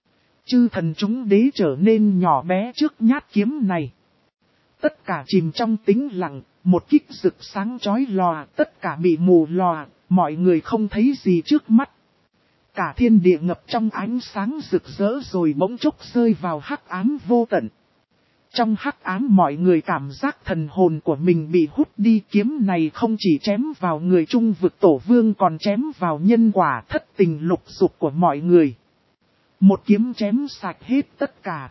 Chư thần chúng đế trở nên nhỏ bé trước nhát kiếm này. Tất cả chìm trong tĩnh lặng, một kích rực sáng chói lòa, tất cả bị mù lòa, mọi người không thấy gì trước mắt. Cả thiên địa ngập trong ánh sáng rực rỡ rồi bỗng chốc rơi vào hắc ám vô tận. Trong hắc ám mọi người cảm giác thần hồn của mình bị hút đi, kiếm này không chỉ chém vào người Trung Vực Tổ Vương còn chém vào nhân quả thất tình lục dục của mọi người. Một kiếm chém sạch hết tất cả.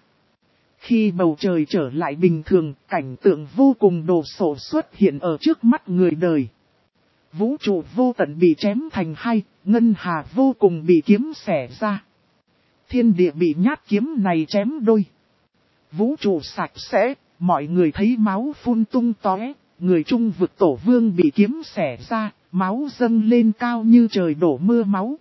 Khi bầu trời trở lại bình thường, cảnh tượng vô cùng đồ sộ xuất hiện ở trước mắt người đời. Vũ trụ vô tận bị chém thành hai, ngân hà vô cùng bị kiếm xẻ ra. Thiên địa bị nhát kiếm này chém đôi. Vũ trụ sạch sẽ, mọi người thấy máu phun tung tóe, người Trung Vực Tổ Vương bị kiếm xẻ ra, máu dâng lên cao như trời đổ mưa máu.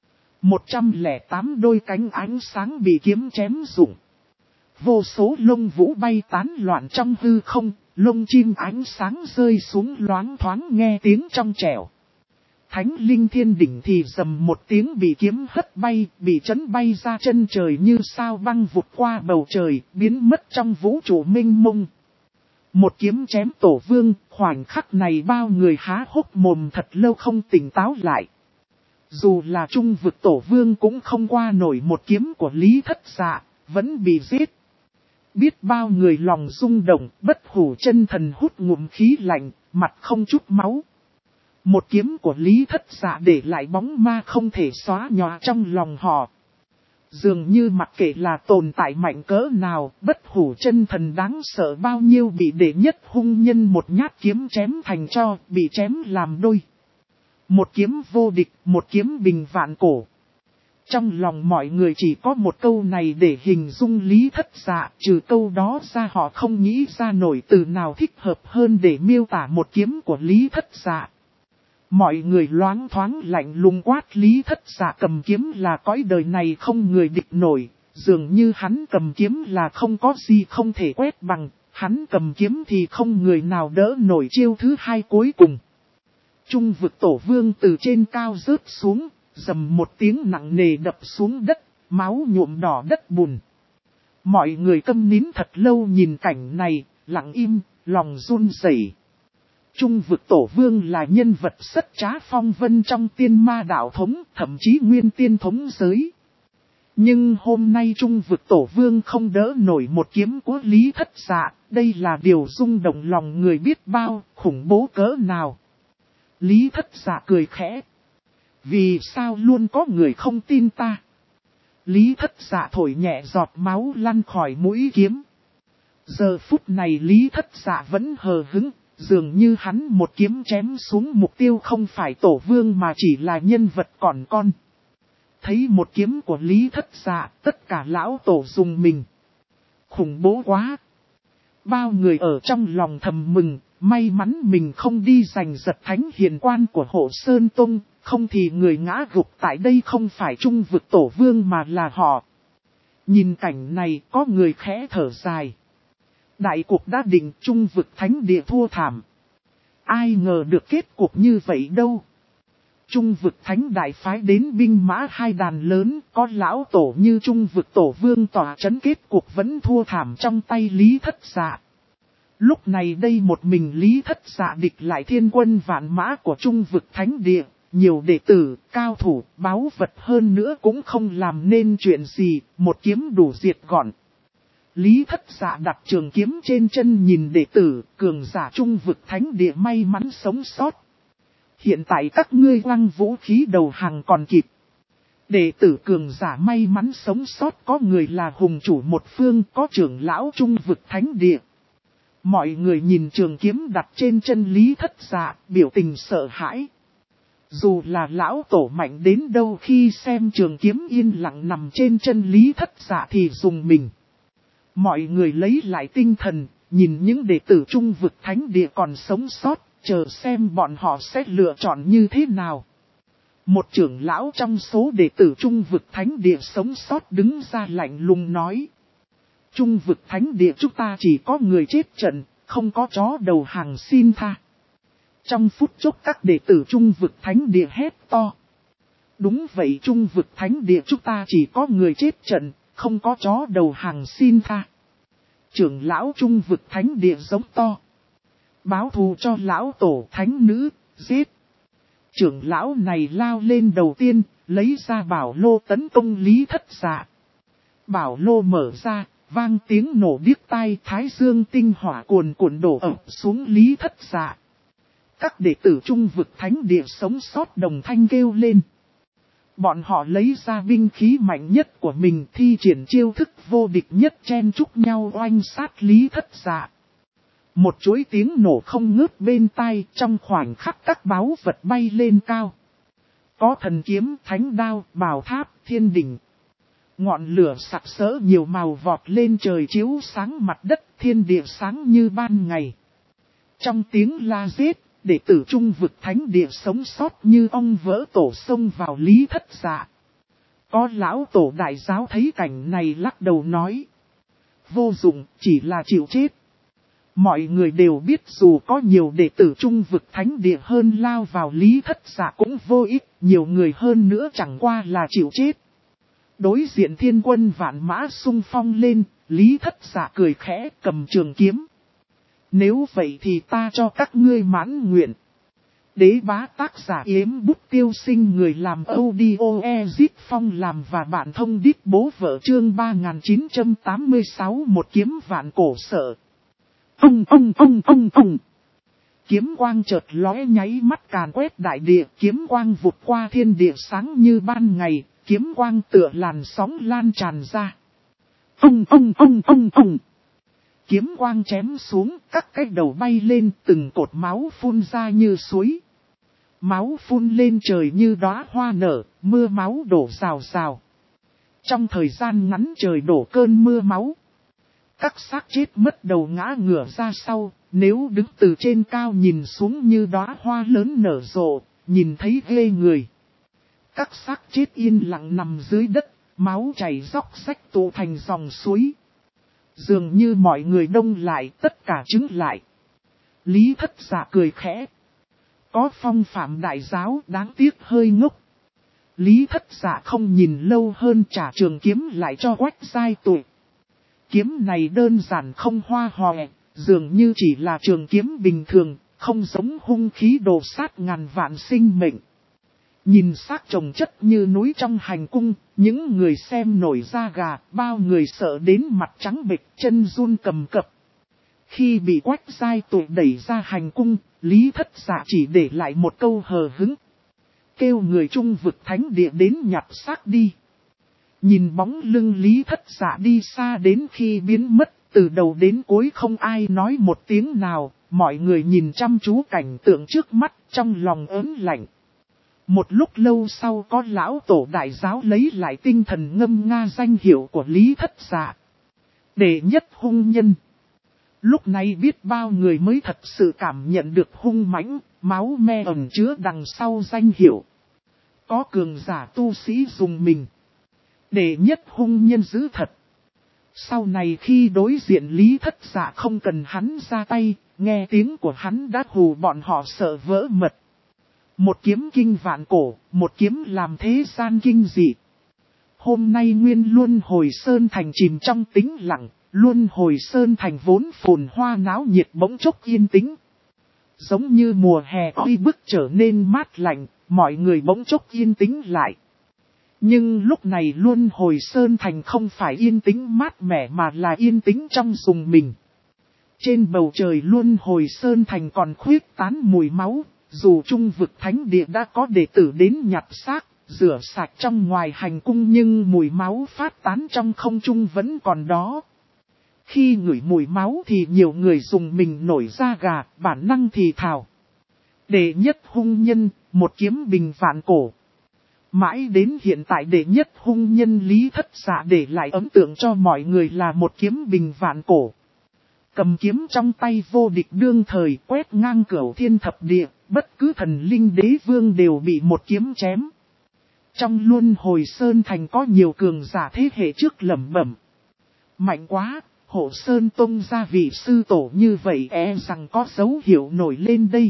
108 đôi cánh ánh sáng bị kiếm chém rụng. Vô số lông vũ bay tán loạn trong hư không, lông chim ánh sáng rơi xuống loáng thoáng nghe tiếng trong trẻo. Thánh Linh Thiên Đỉnh thì rầm một tiếng bị kiếm hất bay, bị chấn bay ra chân trời như sao băng vụt qua bầu trời, biến mất trong vũ trụ mênh mông. Một kiếm chém Tổ Vương, khoảnh khắc này bao người há hốc mồm thật lâu không tỉnh táo lại. Dù là Trung Vực Tổ Vương cũng không qua nổi một kiếm của Lý Thất Dạ, vẫn bị giết. Biết bao người lòng rung động, bất hủ chân thần hút ngụm khí lạnh, mặt không chút máu. Một kiếm của Lý Thất Dạ để lại bóng ma không thể xóa nhòa trong lòng họ. Dường như mặc kệ là tồn tại mạnh cỡ nào, bất hủ chân thần đáng sợ bao nhiêu bị đệ nhất hung nhân một nhát kiếm chém thành tro, bị chém làm đôi. Một kiếm vô địch, một kiếm bình vạn cổ. Trong lòng mọi người chỉ có một câu này để hình dung Lý Thất Dạ, trừ câu đó ra họ không nghĩ ra nổi từ nào thích hợp hơn để miêu tả một kiếm của Lý Thất Dạ. Mọi người loáng thoáng lạnh lùng quát Lý Thất Dạ cầm kiếm là cõi đời này không người địch nổi, dường như hắn cầm kiếm là không có gì không thể quét bằng, hắn cầm kiếm thì không người nào đỡ nổi chiêu thứ hai cuối cùng. Trung vực tổ vương từ trên cao rớt xuống, rầm một tiếng nặng nề đập xuống đất, máu nhuộm đỏ đất bùn. Mọi người câm nín thật lâu nhìn cảnh này, lặng im, lòng run rẩy. Trung vực tổ vương là nhân vật sất trá phong vân trong tiên ma đạo thống, thậm chí nguyên tiên thống giới. Nhưng hôm nay trung vực tổ vương không đỡ nổi một kiếm của Lý Thất Dạ, đây là điều rung động lòng người biết bao, khủng bố cỡ nào. Lý Thất Dạ cười khẽ. Vì sao luôn có người không tin ta? Lý Thất Dạ thổi nhẹ giọt máu lăn khỏi mũi kiếm. Giờ phút này Lý Thất Dạ vẫn hờ hững, dường như hắn một kiếm chém xuống mục tiêu không phải tổ vương mà chỉ là nhân vật còn con. Thấy một kiếm của Lý Thất Dạ, tất cả lão tổ dùng mình. Khủng bố quá! Bao người ở trong lòng thầm mừng, may mắn mình không đi giành giật thánh hiền quan của Hộ Sơn Tông, không thì người ngã gục tại đây không phải trung vực tổ vương mà là họ. Nhìn cảnh này có người khẽ thở dài. Đại cuộc đã định trung vực thánh địa thua thảm. Ai ngờ được kết cục như vậy đâu. Trung vực thánh đại phái đến binh mã hai đàn lớn, có lão tổ như trung vực tổ vương tỏa chấn, kết cục vẫn thua thảm trong tay Lý Thất Dạ. Lúc này đây một mình Lý Thất Dạ địch lại thiên quân vạn mã của trung vực thánh địa, nhiều đệ tử, cao thủ, báu vật hơn nữa cũng không làm nên chuyện gì, một kiếm đủ diệt gọn. Lý Thất Dạ đặt trường kiếm trên chân nhìn đệ tử, cường giả trung vực thánh địa may mắn sống sót. Hiện tại các ngươi quăng vũ khí đầu hàng còn kịp. Đệ tử cường giả may mắn sống sót có người là hùng chủ một phương, có trưởng lão trung vực thánh địa. Mọi người nhìn trường kiếm đặt trên chân Lý Thất Dạ, biểu tình sợ hãi. Dù là lão tổ mạnh đến đâu khi xem trường kiếm yên lặng nằm trên chân Lý Thất Dạ thì dùng mình. Mọi người lấy lại tinh thần, nhìn những đệ tử trung vực thánh địa còn sống sót, chờ xem bọn họ sẽ lựa chọn như thế nào. Một trưởng lão trong số đệ tử trung vực thánh địa sống sót đứng ra lạnh lùng nói. Trung vực thánh địa chúng ta chỉ có người chết trận, không có chó đầu hàng xin tha. Trong phút chốc các đệ tử trung vực thánh địa hét to. Đúng vậy, trung vực thánh địa chúng ta chỉ có người chết trận, không có chó đầu hàng xin tha. Trưởng lão trung vực thánh địa giống to. Báo thù cho lão tổ thánh nữ, giết. Trưởng lão này lao lên đầu tiên, lấy ra bảo lô tấn công Lý Thất Dạ. Bảo lô mở ra, vang tiếng nổ điếc tai, thái dương tinh hỏa cuồn cuộn đổ ập xuống Lý Thất Dạ. Các đệ tử trung vực thánh địa sống sót đồng thanh kêu lên. Bọn họ lấy ra binh khí mạnh nhất của mình, thi triển chiêu thức vô địch nhất, chen chúc nhau oanh sát Lý Thất Dạ. Một chuỗi tiếng nổ không ngớt bên tai, trong khoảnh khắc các báu vật bay lên cao. Có thần kiếm, thánh đao, bảo tháp, thiên đỉnh. Ngọn lửa sặc sỡ nhiều màu vọt lên trời chiếu sáng mặt đất, thiên địa sáng như ban ngày. Trong tiếng la giết, đệ tử trung vực thánh địa sống sót như ong vỡ tổ xông vào Lý Thất Dạ. Có lão tổ đại giáo thấy cảnh này lắc đầu nói. Vô dụng, chỉ là chịu chết. Mọi người đều biết dù có nhiều đệ tử trung vực thánh địa hơn lao vào Lý Thất Dạ cũng vô ích, nhiều người hơn nữa chẳng qua là chịu chết. Đối diện thiên quân vạn mã xung phong lên, Lý Thất Dạ cười khẽ cầm trường kiếm. Nếu vậy thì ta cho các ngươi mãn nguyện. Đế bá tác giả Yếm Bút Tiêu Sinh, người làm audio Ezit Phong làm và bạn thông đít bố vợ, chương 3986, một kiếm vạn cổ sợ. Ông. Kiếm quang chợt lóe nháy mắt càn quét đại địa, kiếm quang vụt qua thiên địa sáng như ban ngày, kiếm quang tựa làn sóng lan tràn ra. Kiếm quang chém xuống, các cái đầu bay lên, từng cột máu phun ra như suối. Máu phun lên trời như đóa hoa nở, mưa máu đổ rào rào. Trong thời gian ngắn trời đổ cơn mưa máu. Các xác chết mất đầu ngã ngửa ra sau, nếu đứng từ trên cao nhìn xuống như đóa hoa lớn nở rộ, nhìn thấy ghê người. Các xác chết yên lặng nằm dưới đất, máu chảy róc rách tụ thành dòng suối. Dường như mọi người đông lại, tất cả chứng lại. Lý Thất Dạ cười khẽ. Có phong phạm đại giáo, đáng tiếc hơi ngốc. Lý Thất Dạ không nhìn lâu hơn, trả trường kiếm lại cho Quách Giai Tụ. Kiếm này đơn giản không hoa hòe, dường như chỉ là trường kiếm bình thường, không giống hung khí đồ sát ngàn vạn sinh mệnh. Nhìn xác chồng chất như núi trong hành cung, những người xem nổi da gà, bao người sợ đến mặt trắng bệch, chân run cầm cập. Khi bị Quách Giai Tụ đẩy ra hành cung, Lý Thất Dạ chỉ để lại một câu hờ hững. Kêu người Trung Vực Thánh Địa đến nhặt xác đi. Nhìn bóng lưng Lý Thất Dạ đi xa đến khi biến mất, từ đầu đến cuối không ai nói một tiếng nào, mọi người nhìn chăm chú cảnh tượng trước mắt, trong lòng ớn lạnh. Một lúc lâu sau có lão tổ đại giáo lấy lại tinh thần ngâm nga danh hiệu của Lý Thất Dạ. Đệ nhất hung nhân. Lúc này biết bao người mới thật sự cảm nhận được hung mãnh, máu me ẩn chứa đằng sau danh hiệu. Có cường giả tu sĩ dùng mình. Đệ nhất hung nhân giữ thật. Sau này khi đối diện Lý Thất Dạ không cần hắn ra tay, nghe tiếng của hắn đã hù bọn họ sợ vỡ mật. Một kiếm kinh vạn cổ, một kiếm làm thế gian kinh dị. Hôm nay nguyên Luân Hồi Sơn Thành chìm trong tĩnh lặng, Luân Hồi Sơn Thành vốn phồn hoa náo nhiệt bỗng chốc yên tĩnh. Giống như mùa hè oi bức trở nên mát lạnh, mọi người bỗng chốc yên tĩnh lại. Nhưng lúc này Luân Hồi Sơn Thành không phải yên tĩnh mát mẻ mà là yên tĩnh trong rùng mình. Trên bầu trời Luân Hồi Sơn Thành còn khuyết tán mùi máu, dù Trung Vực Thánh Địa đã có đệ tử đến nhặt xác, rửa sạch trong ngoài hành cung nhưng mùi máu phát tán trong không trung vẫn còn đó. Khi ngửi mùi máu thì nhiều người dùng mình nổi da gà, bản năng thì thào. Đệ nhất hung nhân, một kiếm bình vạn cổ. Mãi đến hiện tại đệ nhất hung nhân Lý Thất Dạ để lại ấn tượng cho mọi người là một kiếm bình vạn cổ. Cầm kiếm trong tay vô địch đương thời quét ngang cửu thiên thập địa, bất cứ thần linh đế vương đều bị một kiếm chém. Trong Luân Hồi Sơn Thành có nhiều cường giả thế hệ trước lẩm bẩm. Mạnh quá, Hộ Sơn Tông gia vị sư tổ như vậy rằng có dấu hiệu nổi lên đây.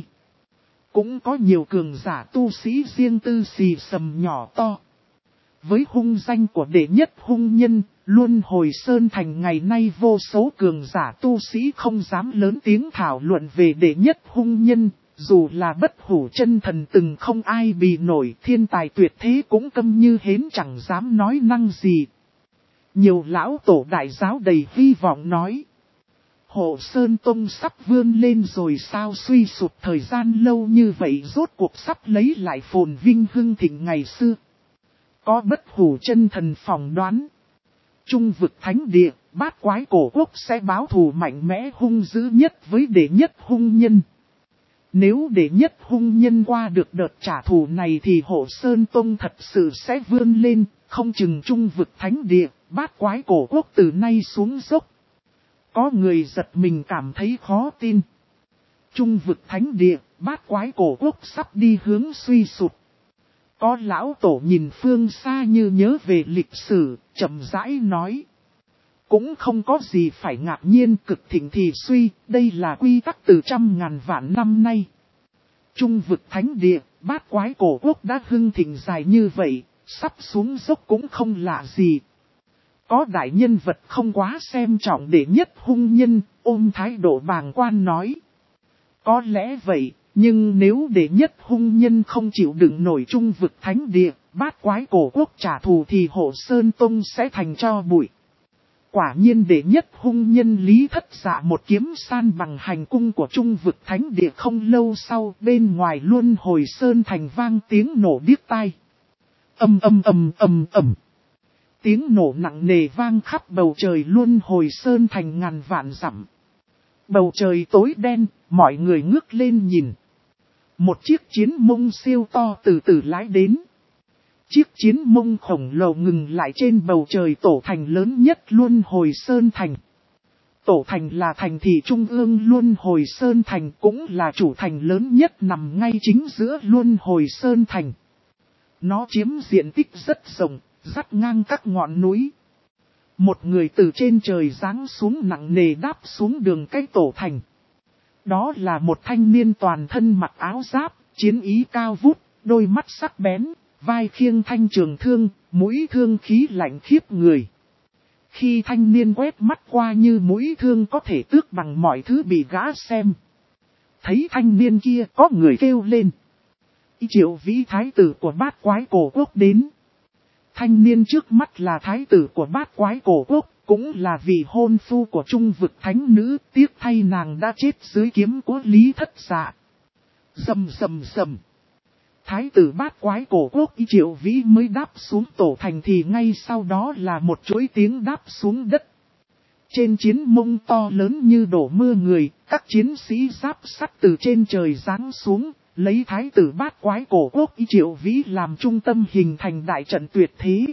Cũng có nhiều cường giả tu sĩ riêng tư xì sầm nhỏ to. Với hung danh của đệ nhất hung nhân, Luân Hồi Sơn Thành ngày nay vô số cường giả tu sĩ không dám lớn tiếng thảo luận về đệ nhất hung nhân, dù là bất hủ chân thần từng không ai bì nổi, thiên tài tuyệt thế cũng câm như hến chẳng dám nói năng gì. Nhiều lão tổ đại giáo đầy hy vọng nói. Hộ Sơn Tông sắp vươn lên rồi sao, suy sụp thời gian lâu như vậy rốt cuộc sắp lấy lại phồn vinh hưng thịnh ngày xưa. Có bất hủ chân thần phỏng đoán. Trung Vực Thánh Địa, Bát Quái Cổ Quốc sẽ báo thù mạnh mẽ hung dữ nhất với đệ nhất hung nhân. Nếu đệ nhất hung nhân qua được đợt trả thù này thì Hộ Sơn Tông thật sự sẽ vươn lên, không chừng Trung Vực Thánh Địa, Bát Quái Cổ Quốc từ nay xuống dốc. Có người giật mình cảm thấy khó tin. Trung Vực Thánh Địa, Bát Quái Cổ Quốc sắp đi hướng suy sụp. Có lão tổ nhìn phương xa như nhớ về lịch sử, chậm rãi nói. Cũng không có gì phải ngạc nhiên, cực thịnh thì suy, đây là quy tắc từ trăm ngàn vạn năm nay. Trung Vực Thánh Địa, Bát Quái Cổ Quốc đã hưng thịnh dài như vậy, sắp xuống dốc cũng không lạ gì. Có đại nhân vật không quá xem trọng đệ nhất hung nhân, ôm thái độ bàng quan nói. Có lẽ vậy, nhưng nếu đệ nhất hung nhân không chịu đựng nổi Trung Vực Thánh Địa, Bát Quái Cổ Quốc trả thù thì Hộ Sơn Tông sẽ thành tro bụi. Quả nhiên đệ nhất hung nhân Lý Thất Dạ một kiếm san bằng hành cung của Trung Vực Thánh Địa không lâu sau, bên ngoài Luân Hồi Sơn Thành vang tiếng nổ điếc tai. Ầm ầm ầm ầm ầm. Tiếng nổ nặng nề vang khắp bầu trời Luân Hồi Sơn thành ngàn vạn dặm. Bầu trời tối đen, mọi người ngước lên nhìn. Một chiếc chiến mông siêu to từ từ lái đến. Chiếc chiến mông khổng lồ ngừng lại trên bầu trời tổ thành lớn nhất Luân Hồi Sơn thành. Tổ thành là thành thị trung ương Luân Hồi Sơn thành, cũng là chủ thành lớn nhất nằm ngay chính giữa Luân Hồi Sơn thành. Nó chiếm diện tích rất rộng, dắt ngang các ngọn núi. Một người từ trên trời giáng xuống nặng nề đáp xuống đường cái tổ thành. Đó là một thanh niên toàn thân mặc áo giáp, chiến ý cao vút, đôi mắt sắc bén, vai khiêng thanh trường thương, mũi thương khí lạnh khiếp người. Khi thanh niên quét mắt qua như mũi thương có thể tước bằng mọi thứ bị gã xem. Thấy thanh niên kia có người kêu lên. Triệu Vĩ thái tử của Bát Quái Cổ Quốc đến. Thanh niên trước mắt là thái tử của Bát Quái Cổ Quốc, cũng là vị hôn phu của Trung Vực Thánh Nữ, tiếc thay nàng đã chết dưới kiếm của Lý Thất Dạ. Rầm rầm rầm. Thái tử Bát Quái Cổ Quốc Triệu Vĩ mới đáp xuống tổ thành thì ngay sau đó là một chuỗi tiếng đáp xuống đất. Trên chiến mông to lớn như đổ mưa người, các chiến sĩ giáp sắt từ trên trời giáng xuống, lấy Thái tử Bát Quái Cổ Quốc Triệu Vĩ làm trung tâm hình thành đại trận tuyệt thế.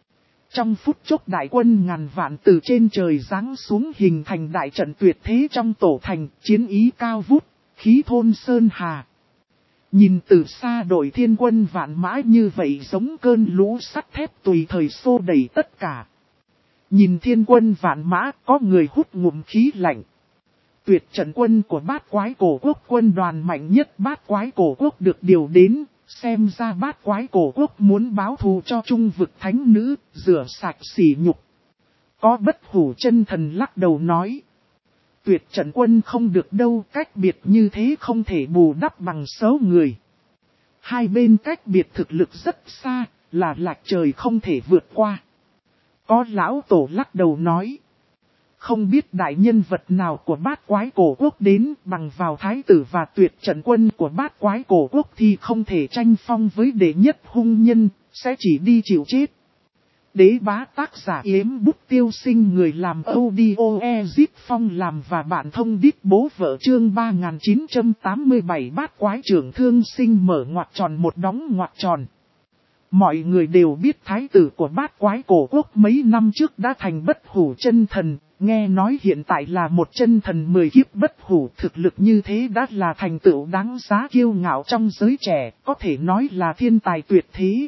Trong phút chốc đại quân ngàn vạn từ trên trời giáng xuống hình thành đại trận tuyệt thế trong tổ thành, chiến ý cao vút, khí thôn sơn hà. Nhìn từ xa đội thiên quân vạn mã như vậy giống cơn lũ sắt thép tùy thời xô đẩy tất cả. Nhìn thiên quân vạn mã có người hút ngụm khí lạnh. Tuyệt trận quân của Bát Quái Cổ Quốc, quân đoàn mạnh nhất Bát Quái Cổ Quốc được điều đến, xem ra Bát Quái Cổ Quốc muốn báo thù cho Trung Vực Thánh Nữ, rửa sạch sỉ nhục. Có Bất Hủ Chân Thần lắc đầu nói. Tuyệt trận quân không được đâu, cách biệt như thế không thể bù đắp bằng số người. Hai bên cách biệt thực lực rất xa, là lệch trời không thể vượt qua. Có lão tổ lắc đầu nói. Không biết đại nhân vật nào của Bát Quái Cổ Quốc đến, bằng vào thái tử và tuyệt trận quân của Bát Quái Cổ Quốc thì không thể tranh phong với đệ nhất hung nhân, sẽ chỉ đi chịu chết. Đế Bá tác giả Yếm Bút Tiêu Sinh, người làm audio Ezip Phong làm và bạn thông đít bố vợ, chương 3987 Bát Quái Trưởng Thương Sinh mở ngoặc tròn một đóng ngoặc tròn. Mọi người đều biết thái tử của Bát Quái Cổ Quốc mấy năm trước đã thành Bất Hủ Chân Thần, nghe nói hiện tại là một chân thần 10 kiếp bất hủ, thực lực như thế đã là thành tựu đáng giá kiêu ngạo trong giới trẻ, có thể nói là thiên tài tuyệt thế.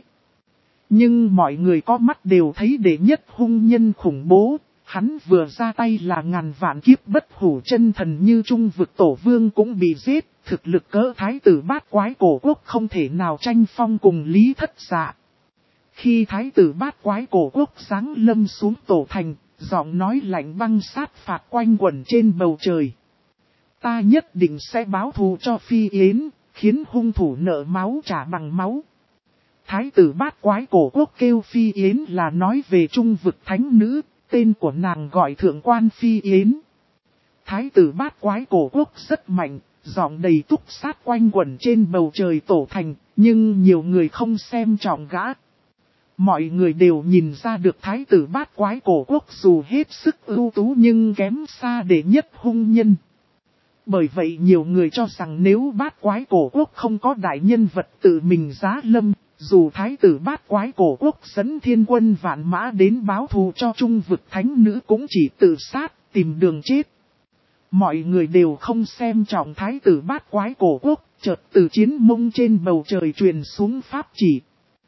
Nhưng mọi người có mắt đều thấy đệ nhất hung nhân khủng bố, hắn vừa ra tay là ngàn vạn kiếp bất hủ chân thần như Trung Vực Tổ Vương cũng bị giết, thực lực cỡ thái tử Bát Quái Cổ Quốc không thể nào tranh phong cùng Lý Thất Dạ. Khi thái tử Bát Quái Cổ Quốc giáng lâm xuống tổ thành, giọng nói lạnh băng sát phạt quanh quẩn trên bầu trời. Ta nhất định sẽ báo thù cho Phi Yến, khiến hung thủ nợ máu trả bằng máu. Thái tử Bát Quái Cổ Quốc kêu Phi Yến là nói về Trung Vực Thánh Nữ, tên của nàng gọi Thượng Quan Phi Yến. Thái tử Bát Quái Cổ Quốc rất mạnh, giọng đầy túc sát quanh quẩn trên bầu trời tổ thành, nhưng nhiều người không xem trọng gã. Mọi người đều nhìn ra được thái tử Bát Quái Cổ Quốc dù hết sức ưu tú nhưng kém xa đệ nhất hung nhân. Bởi vậy nhiều người cho rằng nếu Bát Quái Cổ Quốc không có đại nhân vật tự mình giá lâm, dù thái tử Bát Quái Cổ Quốc dẫn thiên quân vạn mã đến báo thù cho Trung Vực Thánh Nữ cũng chỉ tự sát, tìm đường chết. Mọi người đều không xem trọng thái tử Bát Quái Cổ Quốc, chợt từ chiến mông trên bầu trời truyền xuống pháp chỉ.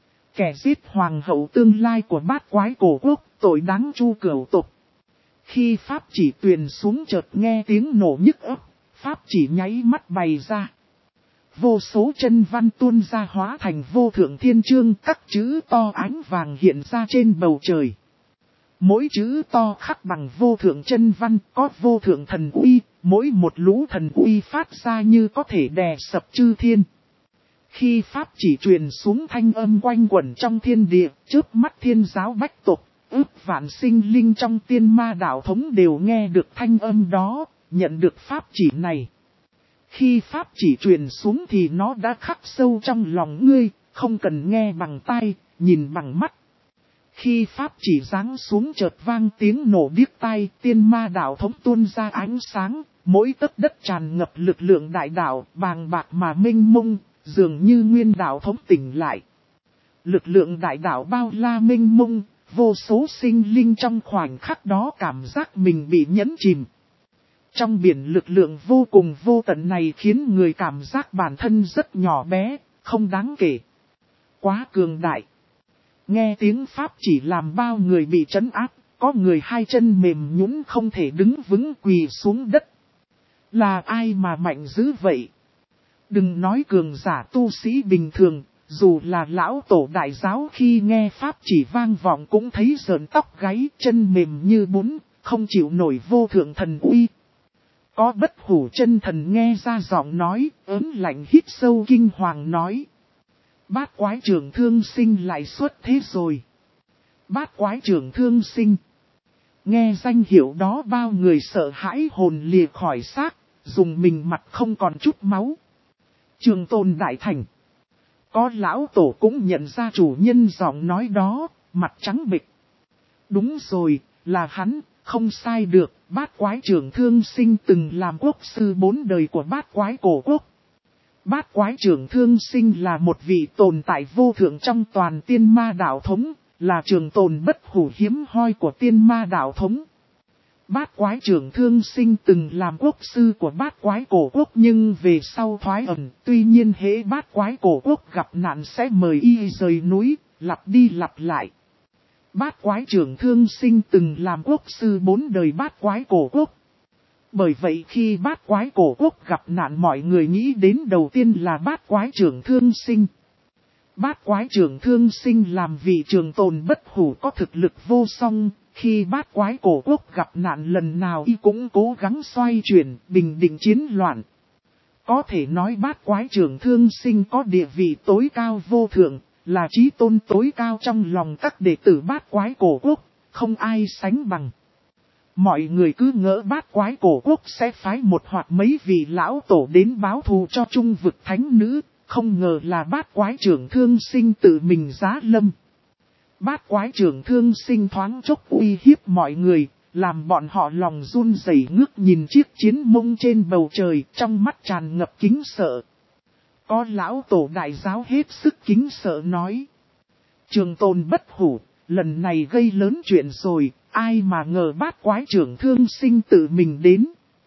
Kẻ giết hoàng hậu tương lai của Bát Quái Cổ Quốc, tội đáng chu cửu tục. Khi pháp chỉ truyền xuống chợt nghe tiếng nổ nhức óc, pháp chỉ nháy mắt bày ra. Vô số chân văn tuôn ra hóa thành vô thượng thiên chương, các chữ to ánh vàng hiện ra trên bầu trời. Mỗi chữ to khắc bằng vô thượng chân văn, có vô thượng thần uy, mỗi một lũ thần uy phát ra như có thể đè sập chư thiên. Khi pháp chỉ truyền xuống thanh âm quanh quẩn trong thiên địa, chớp mắt thiên giáo bách tộc, ước vạn sinh linh trong tiên ma đạo thống đều nghe được thanh âm đó, nhận được pháp chỉ này. Khi pháp chỉ truyền xuống thì nó đã khắc sâu trong lòng ngươi, không cần nghe bằng tai, nhìn bằng mắt. Khi pháp chỉ giáng xuống chợt vang tiếng nổ điếc tai, tiên ma đạo thống tuôn ra ánh sáng, mỗi tấc đất tràn ngập lực lượng đại đạo, bàng bạc mà mênh mông, dường như nguyên đạo thống tỉnh lại. Lực lượng đại đạo bao la mênh mông, vô số sinh linh trong khoảnh khắc đó cảm giác mình bị nhấn chìm. Trong biển lực lượng vô cùng vô tận này khiến người cảm giác bản thân rất nhỏ bé, không đáng kể. Quá cường đại. Nghe tiếng pháp chỉ làm bao người bị trấn áp, có người hai chân mềm nhũn không thể đứng vững quỳ xuống đất. Là ai mà mạnh dữ vậy? Đừng nói cường giả tu sĩ bình thường, dù là lão tổ đại giáo khi nghe pháp chỉ vang vọng cũng thấy rợn tóc gáy, chân mềm như bún, không chịu nổi vô thượng thần uy. Có bất hủ chân thần nghe ra giọng nói, ớn lạnh hít sâu kinh hoàng nói. Bát quái trưởng thương sinh lại xuất thế rồi. Bát quái trưởng thương sinh. Nghe danh hiệu đó bao người sợ hãi hồn lìa khỏi xác, dùng mình mặt không còn chút máu. Trường Tôn đại thành. Có lão tổ cũng nhận ra chủ nhân giọng nói đó, mặt trắng bệch. Đúng rồi, là hắn, không sai được, bát quái trưởng thương sinh từng làm quốc sư 4 đời của bát quái cổ quốc. Bát quái trưởng thương sinh là một vị tồn tại vô thượng trong toàn tiên ma đạo thống, là trường tồn bất hủ hiếm hoi của tiên ma đạo thống. Bát quái trưởng thương sinh từng làm quốc sư của bát quái cổ quốc nhưng về sau thoái ẩn, tuy nhiên hễ bát quái cổ quốc gặp nạn sẽ mời y rời núi, lặp đi lặp lại. Bát quái trưởng thương sinh từng làm quốc sư 4 đời bát quái cổ quốc. Bởi vậy khi bát quái cổ quốc gặp nạn mọi người nghĩ đến đầu tiên là bát quái trưởng thương sinh. Bát quái trưởng thương sinh làm vị trường tồn bất hủ có thực lực vô song, khi bát quái cổ quốc gặp nạn lần nào y cũng cố gắng xoay chuyển, bình định chiến loạn. Có thể nói bát quái trưởng thương sinh có địa vị tối cao vô thượng, là chí tôn tối cao trong lòng các đệ tử bát quái cổ quốc, không ai sánh bằng. Mọi người cứ ngỡ bát quái cổ quốc sẽ phái một hoặc mấy vị lão tổ đến báo thù cho trung vực thánh nữ, không ngờ là bát quái trưởng thương sinh tự mình giá lâm. Bát quái trưởng thương sinh thoáng chốc uy hiếp mọi người, làm bọn họ lòng run rẩy ngước nhìn chiếc chiến mông trên bầu trời trong mắt tràn ngập kính sợ. Có lão tổ đại giáo hết sức kính sợ nói. Trường Tôn bất hủ, lần này gây lớn chuyện rồi, ai mà ngờ bát quái trưởng thương sinh tự mình đến.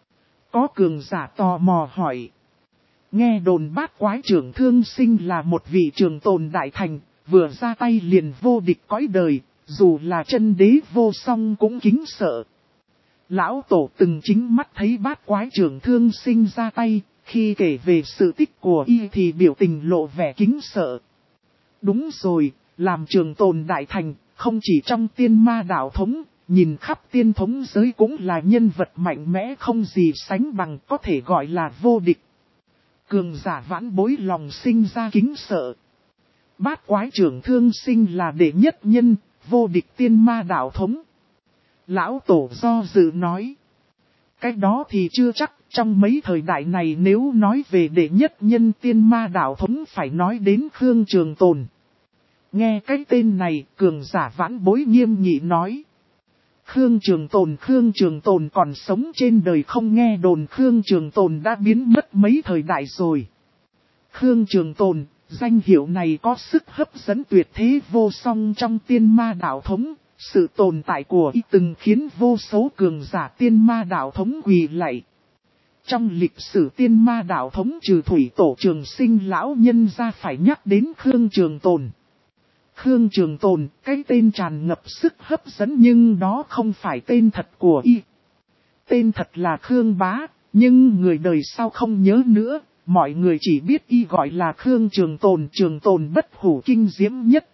Có cường giả tò mò hỏi. Nghe đồn bát quái trưởng thương sinh là một vị trường tồn đại thành, vừa ra tay liền vô địch cõi đời, dù là chân đế vô song cũng kính sợ. Lão tổ từng chính mắt thấy bát quái trưởng thương sinh ra tay, khi kể về sự tích của y thì biểu tình lộ vẻ kính sợ. Đúng rồi, làm trường tồn đại thành, không chỉ trong tiên ma đạo thống, nhìn khắp tiên thống giới cũng là nhân vật mạnh mẽ không gì sánh bằng, có thể gọi là vô địch. Cường giả vãn bối lòng sinh ra kính sợ. Bát quái trưởng thương sinh là đệ nhất nhân, vô địch tiên ma đạo thống. Lão tổ do dự nói. Cái đó thì chưa chắc, trong mấy thời đại này nếu nói về đệ nhất nhân tiên ma đạo thống phải nói đến Khương Trường Tồn. Nghe cái tên này, cường giả vãn bối nghiêm nghị nói. Khương Trường Tồn còn sống trên đời không nghe đồn Khương Trường Tồn đã biến mất mấy thời đại rồi. Khương Trường Tồn, danh hiệu này có sức hấp dẫn tuyệt thế vô song trong tiên ma đạo thống, sự tồn tại của y từng khiến vô số cường giả tiên ma đạo thống quỳ lạy. Trong lịch sử tiên ma đạo thống trừ thủy tổ Trường Sinh lão nhân ra phải nhắc đến Khương Trường Tồn. Khương Trường Tồn, cái tên tràn ngập sức hấp dẫn nhưng đó không phải tên thật của y. Tên thật là Khương Bá, nhưng người đời sau không nhớ nữa, mọi người chỉ biết y gọi là Khương Trường Tồn bất hủ kinh diễm nhất.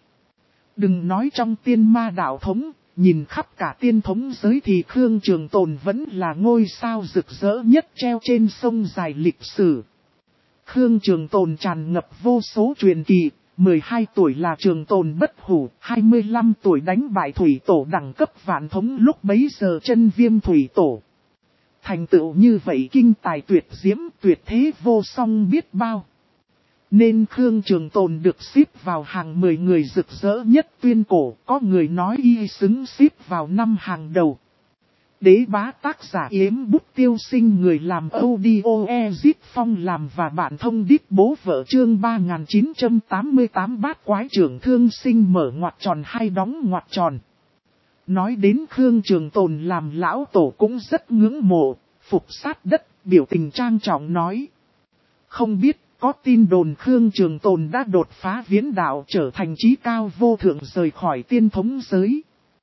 Đừng nói trong tiên ma đạo thống, nhìn khắp cả tiên thống giới thì Khương Trường Tồn vẫn là ngôi sao rực rỡ nhất treo trên sông dài lịch sử. Khương Trường Tồn tràn ngập vô số truyền kỳ. 12 tuổi là Trường Tồn bất hủ, 25 tuổi đánh bại thủy tổ đẳng cấp vạn thống lúc bấy giờ chân viêm thủy tổ. Thành tựu như vậy kinh tài tuyệt diễm tuyệt thế vô song biết bao. Nên Khương Trường Tồn được xếp vào hàng 10 người rực rỡ nhất tuyên cổ, có người nói y xứng xếp vào 5 hàng đầu. Đế bá tác giả Yếm Bút Tiêu Sinh, người làm audio Ezit Phong làm và bạn thông điệp bố vợ, chương 3988 bát quái trưởng thương sinh mở ngoặc tròn hay đóng ngoặc tròn. Nói đến Khương Trường Tồn làm lão tổ cũng rất ngưỡng mộ, phục sát đất, biểu tình trang trọng nói. Không biết có tin đồn Khương Trường Tồn đã đột phá viễn đạo trở thành trí cao vô thượng, rời khỏi tiên thống giới.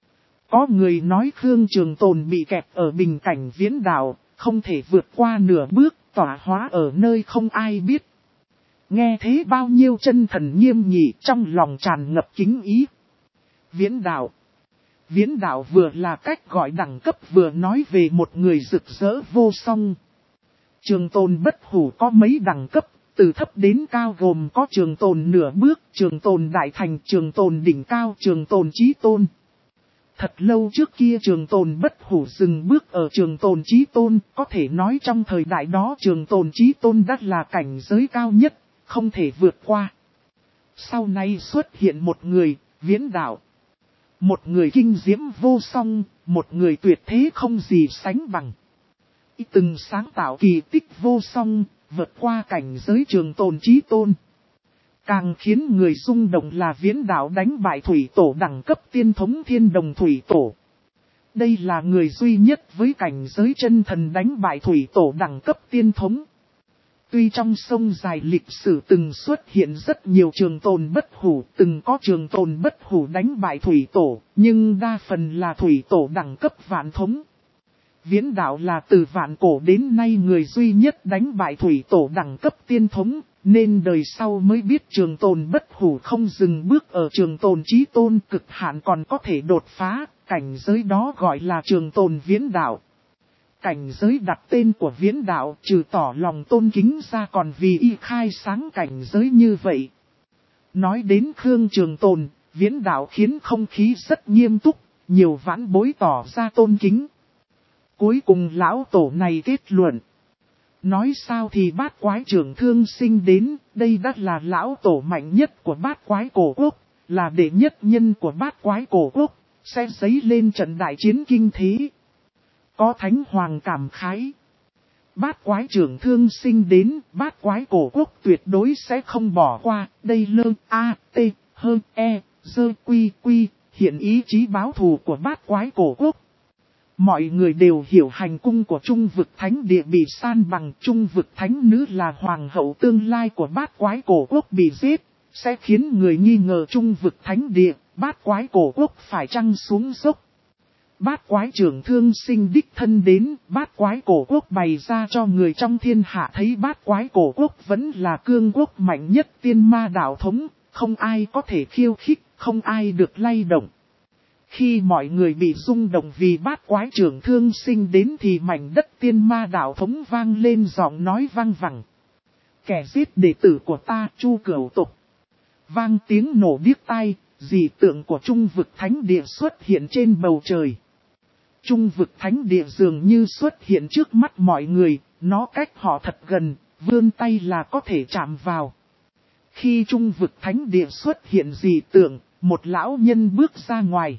Có người nói Khương Trường Tồn bị kẹt ở bình cảnh viễn đạo, không thể vượt qua nửa bước, tỏa hóa ở nơi không ai biết. Nghe thế bao nhiêu chân thần nghiêm nghị, trong lòng tràn ngập kính ý. Viễn đạo. Viễn đạo vừa là cách gọi đẳng cấp, vừa nói về một người rực rỡ vô song. Trường Tồn bất hủ có mấy đẳng cấp, từ thấp đến cao gồm có Trường Tồn nửa bước, Trường Tồn đại thành, Trường Tồn đỉnh cao, Trường Tồn chí tôn. Thật lâu trước kia Trường Tồn bất hủ dừng bước ở Trường Tồn chí tôn, có thể nói trong thời đại đó Trường Tồn chí tôn đã là cảnh giới cao nhất, không thể vượt qua. Sau này xuất hiện một người, viễn đạo. Một người kinh diễm vô song, một người tuyệt thế không gì sánh bằng. Từng sáng tạo kỳ tích vô song, vượt qua cảnh giới Trường Tồn chí tôn. Càng khiến người rung động là viễn đạo đánh bại thủy tổ đẳng cấp tiên thống Thiên Đồng thủy tổ. Đây là người duy nhất với cảnh giới chân thần đánh bại thủy tổ đẳng cấp tiên thống. Tuy trong sông dài lịch sử từng xuất hiện rất nhiều Trường Tồn bất hủ, từng có Trường Tồn bất hủ đánh bại thủy tổ, nhưng đa phần là thủy tổ đẳng cấp vạn thống. Viễn đạo là từ vạn cổ đến nay người duy nhất đánh bại thủy tổ đẳng cấp tiên thống, nên đời sau mới biết Trường Tồn bất hủ không dừng bước ở Trường Tồn chí tôn, cực hạn còn có thể đột phá, cảnh giới đó gọi là Trường Tồn viễn đạo. Cảnh giới đặt tên của viễn đạo trừ tỏ lòng tôn kính ra còn vì y khai sáng cảnh giới như vậy. Nói đến Khương Trường Tồn, viễn đạo khiến không khí rất nghiêm túc, nhiều vãn bối tỏ ra tôn kính. Cuối cùng lão tổ này kết luận. Nói sao thì bát quái trưởng thương sinh đến, đây đã là lão tổ mạnh nhất của bát quái cổ quốc, là đệ nhất nhân của bát quái cổ quốc, sẽ dấy lên trận đại chiến kinh thế. Có thánh hoàng cảm khái. Bát quái trưởng thương sinh đến, bát quái cổ quốc tuyệt đối sẽ không bỏ qua, đây lơ a t hơn e dơ quy quy, hiện ý chí báo thù của bát quái cổ quốc. Mọi người đều hiểu hành cung của Trung Vực Thánh Địa bị san bằng, Trung Vực Thánh Nữ là hoàng hậu tương lai của bát quái cổ quốc bị giết, sẽ khiến người nghi ngờ Trung Vực Thánh Địa, bát quái cổ quốc phải chăng xuống dốc. Bát quái trưởng thương sinh đích thân đến, bát quái cổ quốc bày ra cho người trong thiên hạ thấy bát quái cổ quốc vẫn là cương quốc mạnh nhất tiên ma đạo thống, không ai có thể khiêu khích, không ai được lay động. Khi mọi người bị rung động vì bát quái trưởng thương sinh đến thì mảnh đất tiên ma đạo thống vang lên giọng nói vang vẳng. Kẻ giết đệ tử của ta, Chu Cửu Tục. Vang tiếng nổ điếc tai, dị tượng của Trung Vực Thánh Địa xuất hiện trên bầu trời. Trung Vực Thánh Địa dường như xuất hiện trước mắt mọi người, nó cách họ thật gần, vươn tay là có thể chạm vào. Khi Trung Vực Thánh Địa xuất hiện dị tượng, một lão nhân bước ra ngoài.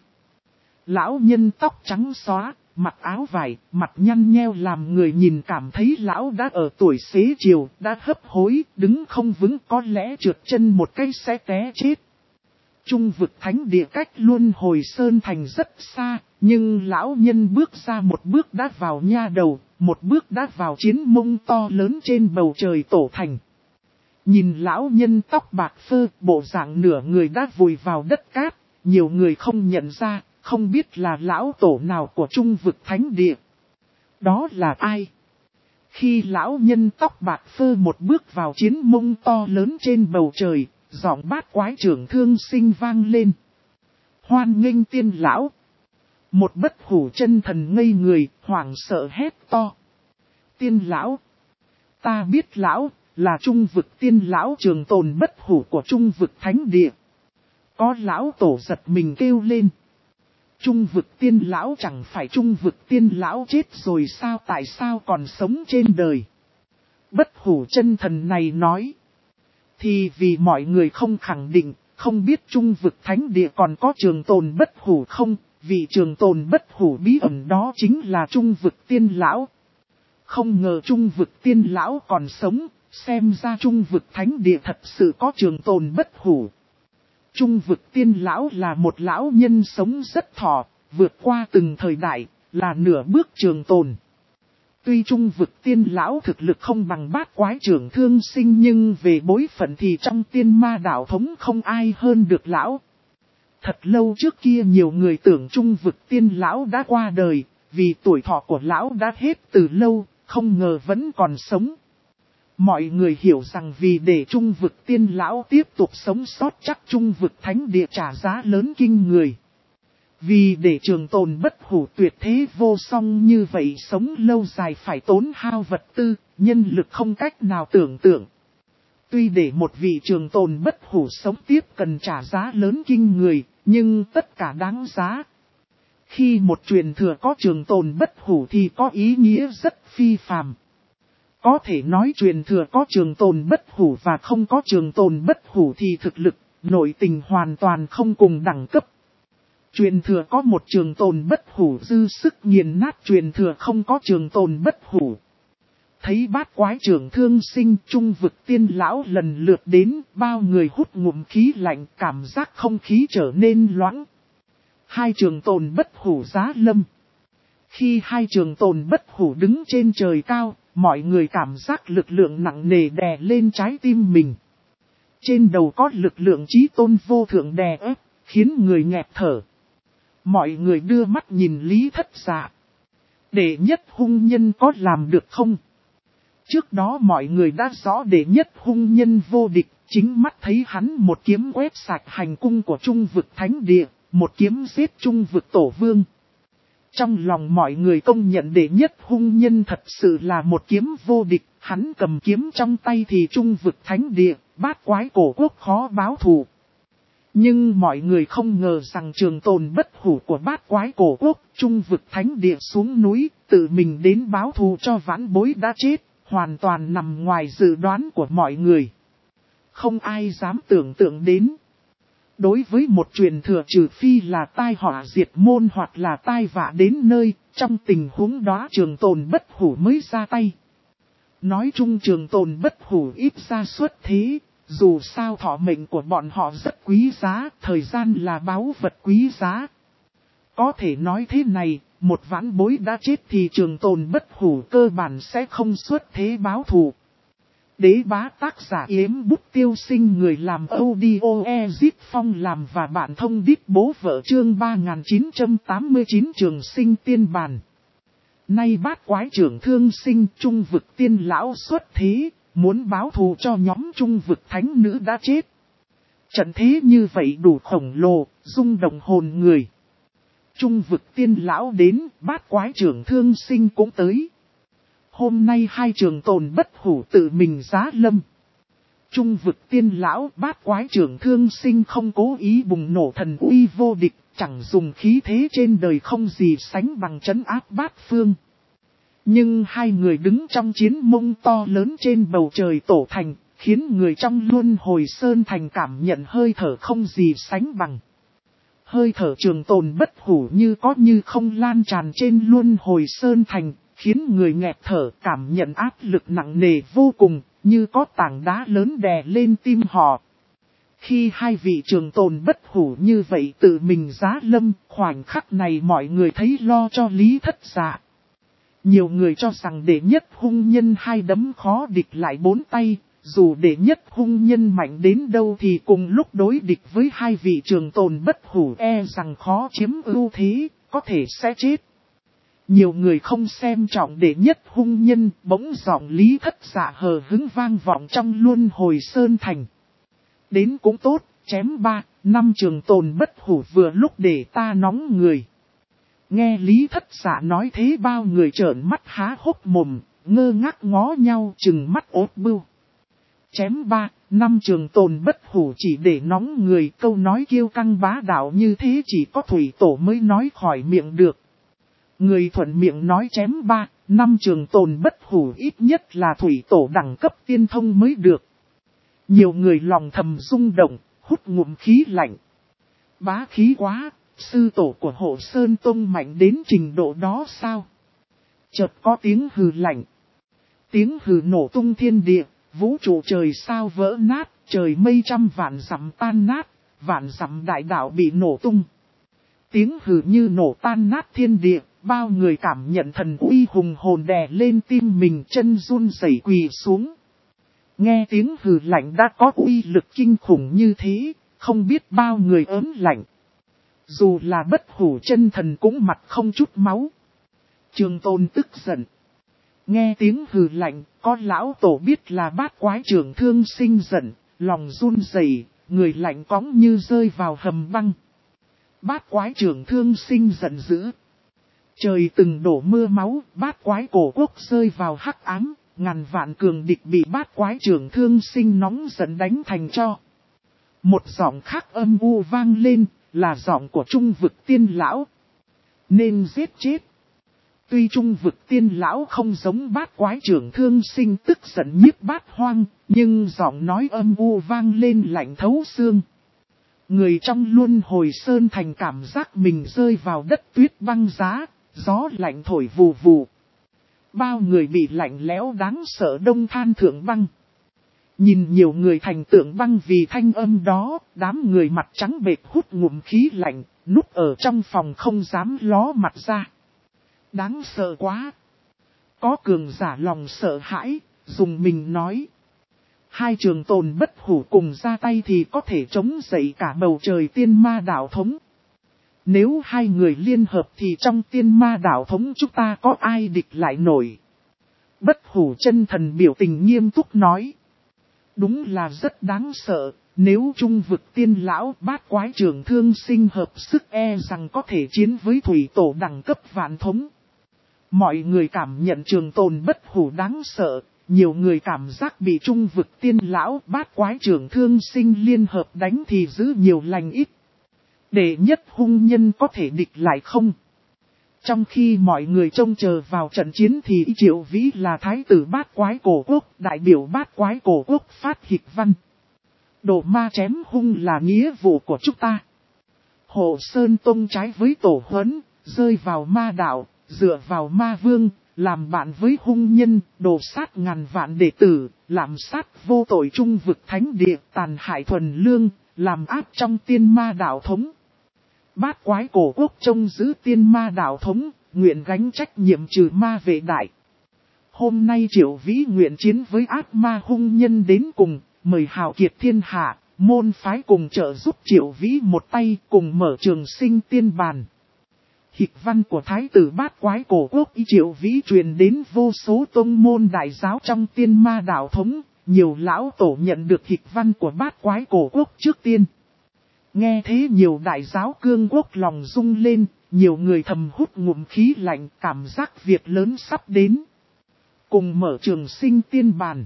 Lão nhân tóc trắng xóa, mặc áo vải, mặt nhăn nheo làm người nhìn cảm thấy lão đã ở tuổi xế chiều, đã hấp hối, đứng không vững, có lẽ trượt chân một cái sẽ té chết. Trung Vực Thánh Địa cách Luân Hồi Sơn Thành rất xa, nhưng lão nhân bước ra một bước đã vào nha đầu, một bước đã vào chiến mông to lớn trên bầu trời tổ thành. Nhìn lão nhân tóc bạc phơ, bộ dạng nửa người đã vùi vào đất cát, nhiều người không nhận ra, không biết là lão tổ nào của Trung Vực Thánh Địa. Đó là ai? Khi lão nhân tóc bạc phơ một bước vào chiến mông to lớn trên bầu trời, giọng bát quái trưởng thương sinh vang lên. Hoan nghênh tiên lão. Một bất hủ chân thần ngây người, hoảng sợ hét to. Tiên lão. Ta biết lão, là Trung Vực tiên lão Trường Tồn bất hủ của Trung Vực Thánh Địa. Có lão tổ giật mình kêu lên. Trung Vực tiên lão chẳng phải Trung Vực tiên lão chết rồi sao, tại sao còn sống trên đời? Bất hủ chân thần này nói. thì vì mọi người không khẳng định, không biết trung vực thánh địa còn có trường tồn bất hủ không, vì trường tồn bất hủ bí ẩn đó chính là trung vực tiên lão. Không ngờ trung vực tiên lão còn sống, xem ra trung vực thánh địa thật sự có trường tồn bất hủ. Trung vực tiên lão là một lão nhân sống rất thọ, vượt qua từng thời đại, là nửa bước trường tồn. Tuy trung vực tiên lão thực lực không bằng bát quái trưởng thương sinh nhưng về bối phận thì trong tiên ma đạo thống không ai hơn được lão. Thật lâu trước kia nhiều người tưởng trung vực tiên lão đã qua đời, vì tuổi thọ của lão đã hết từ lâu, không ngờ vẫn còn sống. Mọi người hiểu rằng vì để trung vực tiên lão tiếp tục sống sót chắc trung vực thánh địa trả giá lớn kinh người. Vì để trường tồn bất hủ tuyệt thế vô song như vậy sống lâu dài phải tốn hao vật tư, nhân lực không cách nào tưởng tượng. Tuy để một vị trường tồn bất hủ sống tiếp cần trả giá lớn kinh người, nhưng tất cả đáng giá. Khi một truyền thừa có trường tồn bất hủ thì có ý nghĩa rất phi phàm. Có thể nói truyền thừa có trường tồn bất hủ và không có trường tồn bất hủ thì thực lực, nội tình hoàn toàn không cùng đẳng cấp. Truyền thừa có một trường tồn bất hủ dư sức nghiền nát truyền thừa không có trường tồn bất hủ. Thấy bát quái trưởng thương sinh trung vực tiên lão lần lượt đến, bao người hút ngụm khí lạnh cảm giác không khí trở nên loãng. Hai trường tồn bất hủ giá lâm. Khi hai trường tồn bất hủ đứng trên trời cao, mọi người cảm giác lực lượng nặng nề đè lên trái tim mình. Trên đầu có lực lượng chí tôn vô thượng đè ép, khiến người nghẹt thở. Mọi người đưa mắt nhìn Lý Thất Dạ. Đệ nhất hung nhân có làm được không? Trước đó mọi người đã rõ đệ nhất hung nhân vô địch, chính mắt thấy hắn một kiếm quét sạch hành cung của trung vực thánh địa, một kiếm giết trung vực tổ vương. Trong lòng mọi người công nhận đệ nhất hung nhân thật sự là một kiếm vô địch, hắn cầm kiếm trong tay thì trung vực thánh địa, bát quái cổ quốc khó báo thù. Nhưng mọi người không ngờ rằng trường tồn bất hủ của bát quái cổ quốc, trung vực thánh địa xuống núi, tự mình đến báo thù cho vãn bối đã chết, hoàn toàn nằm ngoài dự đoán của mọi người. Không ai dám tưởng tượng đến. Đối với một truyền thừa trừ phi là tai họa diệt môn hoặc là tai vạ đến nơi, trong tình huống đó trường tồn bất hủ mới ra tay. Nói chung trường tồn bất hủ ít ra xuất thế, dù sao thọ mệnh của bọn họ rất quý giá, thời gian là báu vật quý giá. Có thể nói thế này, một vãn bối đã chết thì trường tồn bất hủ cơ bản sẽ không xuất thế báo thù. Đế bá tác giả Yếm Bút Tiêu Sinh người làm audio Ezit Phong làm và bạn thông đít bố vợ chương 3989 trường sinh tiên bàn. Nay bát quái trưởng thương sinh trung vực tiên lão xuất thế, muốn báo thù cho nhóm trung vực thánh nữ đã chết. Trận thế như vậy đủ khổng lồ, rung động hồn người. Trung vực tiên lão đến, bát quái trưởng thương sinh cũng tới. Hôm nay hai trường tồn bất hủ tự mình giá lâm. Trung vực tiên lão bát quái trưởng thương sinh không cố ý bùng nổ thần uy vô địch, chẳng dùng khí thế trên đời không gì sánh bằng trấn áp bát phương. Nhưng hai người đứng trong chiến mông to lớn trên bầu trời tổ thành, khiến người trong luân hồi sơn thành cảm nhận hơi thở không gì sánh bằng. Hơi thở trường tồn bất hủ như có như không lan tràn trên luân hồi sơn thành, khiến người nghẹt thở cảm nhận áp lực nặng nề vô cùng, như có tảng đá lớn đè lên tim họ. Khi hai vị trường tồn bất hủ như vậy tự mình giá lâm, khoảnh khắc này mọi người thấy lo cho Lý Thất Dạ. Nhiều người cho rằng đệ nhất hung nhân hai đấm khó địch lại bốn tay, dù đệ nhất hung nhân mạnh đến đâu thì cùng lúc đối địch với hai vị trường tồn bất hủ e rằng khó chiếm ưu thế, có thể sẽ chết. Nhiều người không xem trọng đệ nhất hung nhân, bỗng giọng Lý Thất Dạ hờ hứng vang vọng trong luân hồi sơn thành. Đến cũng tốt, chém 3-5 trường tồn bất hủ vừa lúc để ta nóng người. Nghe Lý Thất Dạ nói thế bao người trợn mắt há hốc mồm, ngơ ngác ngó nhau chừng mắt ốt bưu. Chém 3-5 trường tồn bất hủ chỉ để nóng người, câu nói kiêu căng bá đạo như thế chỉ có thủy tổ mới nói khỏi miệng được. Người thuận miệng nói chém 3-5 trường tồn bất hủ ít nhất là thủy tổ đẳng cấp tiên thông mới được. Nhiều người lòng thầm rung động, hút ngụm khí lạnh. Bá khí quá, sư tổ của Hộ Sơn Tông mạnh đến trình độ đó sao? Chợt có tiếng hừ lạnh. Tiếng hừ nổ tung thiên địa, vũ trụ trời sao vỡ nát, trời mây trăm vạn dặm tan nát, vạn dặm đại đạo bị nổ tung. Tiếng hừ như nổ tan nát thiên địa, bao người cảm nhận thần uy hùng hồn đè lên tim mình, chân run rẩy quỳ xuống. Nghe tiếng hừ lạnh đã có uy lực kinh khủng như thế, không biết bao người ớn lạnh. Dù là Bất Hủ chân thần cũng mặt không chút máu. Trường Tôn tức giận. Nghe tiếng hừ lạnh, có lão tổ biết là Bát Quái Trưởng Thương Sinh giận, lòng run rẩy, người lạnh cóng như rơi vào hầm băng. Bát Quái Trưởng Thương Sinh giận dữ. Trời từng đổ mưa máu, Bát Quái Cổ Quốc rơi vào hắc ám, ngàn vạn cường địch bị Bát Quái Trưởng Thương Sinh nóng giận đánh thành tro. Một giọng khác âm u vang lên, là giọng của Trung Vực Tiên Lão. Nên giết chết. Tuy Trung Vực Tiên Lão không giống Bát Quái Trưởng Thương Sinh tức giận nhiếp bát hoang, nhưng giọng nói âm u vang lên lạnh thấu xương. Người trong luân hồi sơn thành cảm giác mình rơi vào đất tuyết băng giá, gió lạnh thổi vù vù. Bao người bị lạnh lẽo đáng sợ đông than thượng băng. Nhìn nhiều người thành tượng băng vì thanh âm đó, đám người mặt trắng bệch hút ngụm khí lạnh, núp ở trong phòng không dám ló mặt ra. Đáng sợ quá. Có cường giả lòng sợ hãi, dùng mình nói. Hai trường tồn Bất Hủ cùng ra tay thì có thể chống dậy cả bầu trời tiên ma đạo thống. Nếu hai người liên hợp thì trong tiên ma đạo thống chúng ta có ai địch lại nổi. Bất Hủ chân thần biểu tình nghiêm túc nói. Đúng là rất đáng sợ, nếu Trung Vực Tiên Lão Bát Quái Trưởng Thương Sinh hợp sức e rằng có thể chiến với thủy tổ đẳng cấp vạn thống. Mọi người cảm nhận Trường Tồn Bất Hủ đáng sợ, nhiều người cảm giác bị Trung Vực Tiên Lão Bát Quái Trưởng Thương Sinh liên hợp đánh thì giữ nhiều lành ít. Đệ nhất hung nhân có thể địch lại không? Trong khi mọi người trông chờ vào trận chiến thì Triệu Vĩ là thái tử Bát Quái Cổ Quốc, đại biểu Bát Quái Cổ Quốc phát hịch văn. Độ ma chém hung là nghĩa vụ của chúng ta. Hộ Sơn Tông trái với tổ huấn, rơi vào ma đạo, dựa vào ma vương, làm bạn với hung nhân, đồ sát ngàn vạn đệ tử, làm sát vô tội Trung Vực Thánh Địa, tàn hại thuần lương, làm áp trong tiên ma đạo thống. Bát Quái Cổ Quốc trông giữ tiên ma đạo thống, nguyện gánh trách nhiệm trừ ma vệ đại. Hôm nay Triệu Vĩ nguyện chiến với ác ma hung nhân đến cùng, mời hào kiệt thiên hạ, môn phái cùng trợ giúp Triệu Vĩ một tay cùng mở trường sinh tiên bàn. Hịch văn của thái tử Bát Quái Cổ Quốc Triệu Vĩ truyền đến vô số tông môn đại giáo trong tiên ma đạo thống, nhiều lão tổ nhận được hịch văn của Bát Quái Cổ Quốc trước tiên. Nghe thế nhiều đại giáo cương quốc lòng rung lên, nhiều người thầm hút ngụm khí lạnh cảm giác việc lớn sắp đến. Cùng mở trường sinh tiên bàn.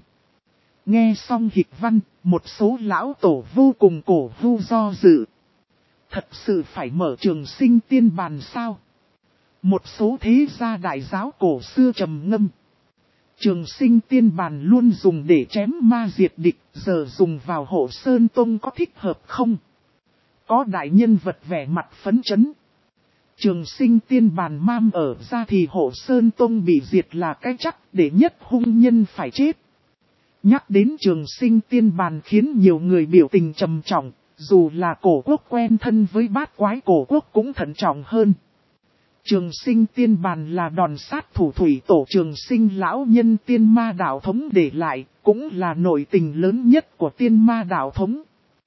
Nghe xong hịch văn, một số lão tổ vô cùng cổ vu do dự. Thật sự phải mở trường sinh tiên bàn sao? Một số thế gia đại giáo cổ xưa trầm ngâm. Trường sinh tiên bàn luôn dùng để chém ma diệt địch, giờ dùng vào Hộ Sơn Tông có thích hợp không? Có đại nhân vật vẻ mặt phấn chấn. Trường sinh tiên bàn mam ở ra thì Hộ Sơn Tông bị diệt là cái chắc, để nhất hung nhân phải chết. Nhắc đến trường sinh tiên bàn khiến nhiều người biểu tình trầm trọng, dù là cổ quốc quen thân với Bát Quái Cổ Quốc cũng thận trọng hơn. Trường sinh tiên bàn là đòn sát thủ thủy tổ trường sinh lão nhân tiên ma đạo thống để lại, cũng là nội tình lớn nhất của tiên ma đạo thống.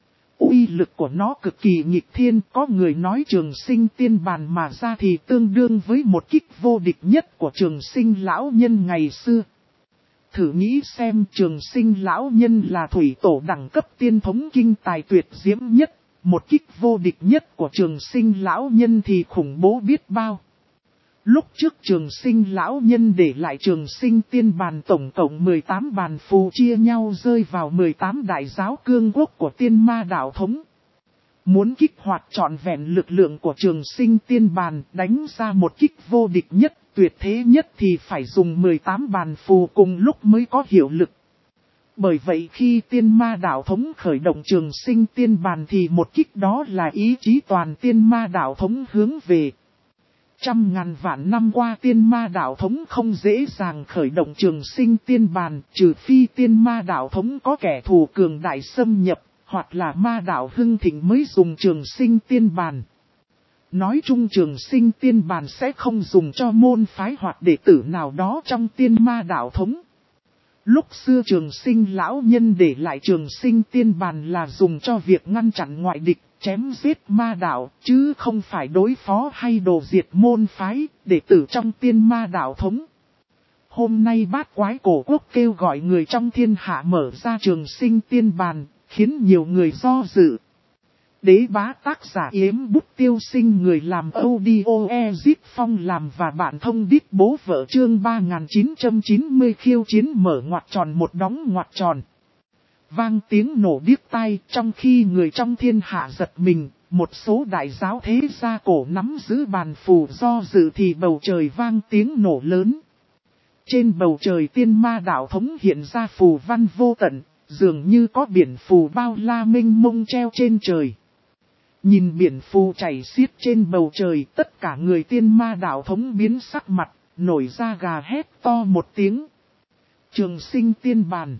Uy lực của nó cực kỳ nghịch thiên, có người nói trường sinh tiên bàn mà ra thì tương đương với một kích vô địch nhất của trường sinh lão nhân ngày xưa. Thử nghĩ xem, trường sinh lão nhân là thủy tổ đẳng cấp tiên thống kinh tài tuyệt diễm nhất, một kích vô địch nhất của trường sinh lão nhân thì khủng bố biết bao. Lúc trước trường sinh lão nhân để lại trường sinh tiên bàn tổng cộng 18 bàn phù chia nhau rơi vào 18 đại giáo cương quốc của tiên ma đạo thống. Muốn kích hoạt trọn vẹn lực lượng của trường sinh tiên bàn, đánh ra một kích vô địch nhất, tuyệt thế nhất thì phải dùng 18 bàn phù cùng lúc mới có hiệu lực. Bởi vậy khi tiên ma đạo thống khởi động trường sinh tiên bàn thì một kích đó là ý chí toàn tiên ma đạo thống hướng về. Trăm ngàn vạn năm qua tiên ma đạo thống không dễ dàng khởi động trường sinh tiên bàn, trừ phi tiên ma đạo thống có kẻ thù cường đại xâm nhập, hoặc là ma đạo hưng thịnh mới dùng trường sinh tiên bàn. Nói chung trường sinh tiên bàn sẽ không dùng cho môn phái hoặc đệ tử nào đó trong tiên ma đạo thống. Lúc xưa trường sinh lão nhân để lại trường sinh tiên bàn là dùng cho việc ngăn chặn ngoại địch, chém giết ma đạo, chứ không phải đối phó hay đồ diệt môn phái, đệ tử trong tiên ma đạo thống. Hôm nay bát quái cổ quốc kêu gọi người trong thiên hạ mở ra trường sinh tiên bàn, khiến nhiều người do dự. Đế bá tác giả Yếm Bút Tiêu Sinh, người làm audio Ezip Phong làm và bạn thông đít bố vợ chương 3990 khiêu chiến mở ngoặc tròn một đóng ngoặc tròn. Vang tiếng nổ điếc tai, trong khi người trong thiên hạ giật mình, một số đại giáo thế gia cổ nắm giữ bàn phù do dự thì bầu trời vang tiếng nổ lớn. Trên bầu trời tiên ma đạo thống hiện ra phù văn vô tận, dường như có biển phù bao la mênh mông treo trên trời. Nhìn biển phù chảy xiết trên bầu trời, tất cả người tiên ma đạo thống biến sắc mặt, nổi ra gà hét to một tiếng. Trường sinh tiên bàn.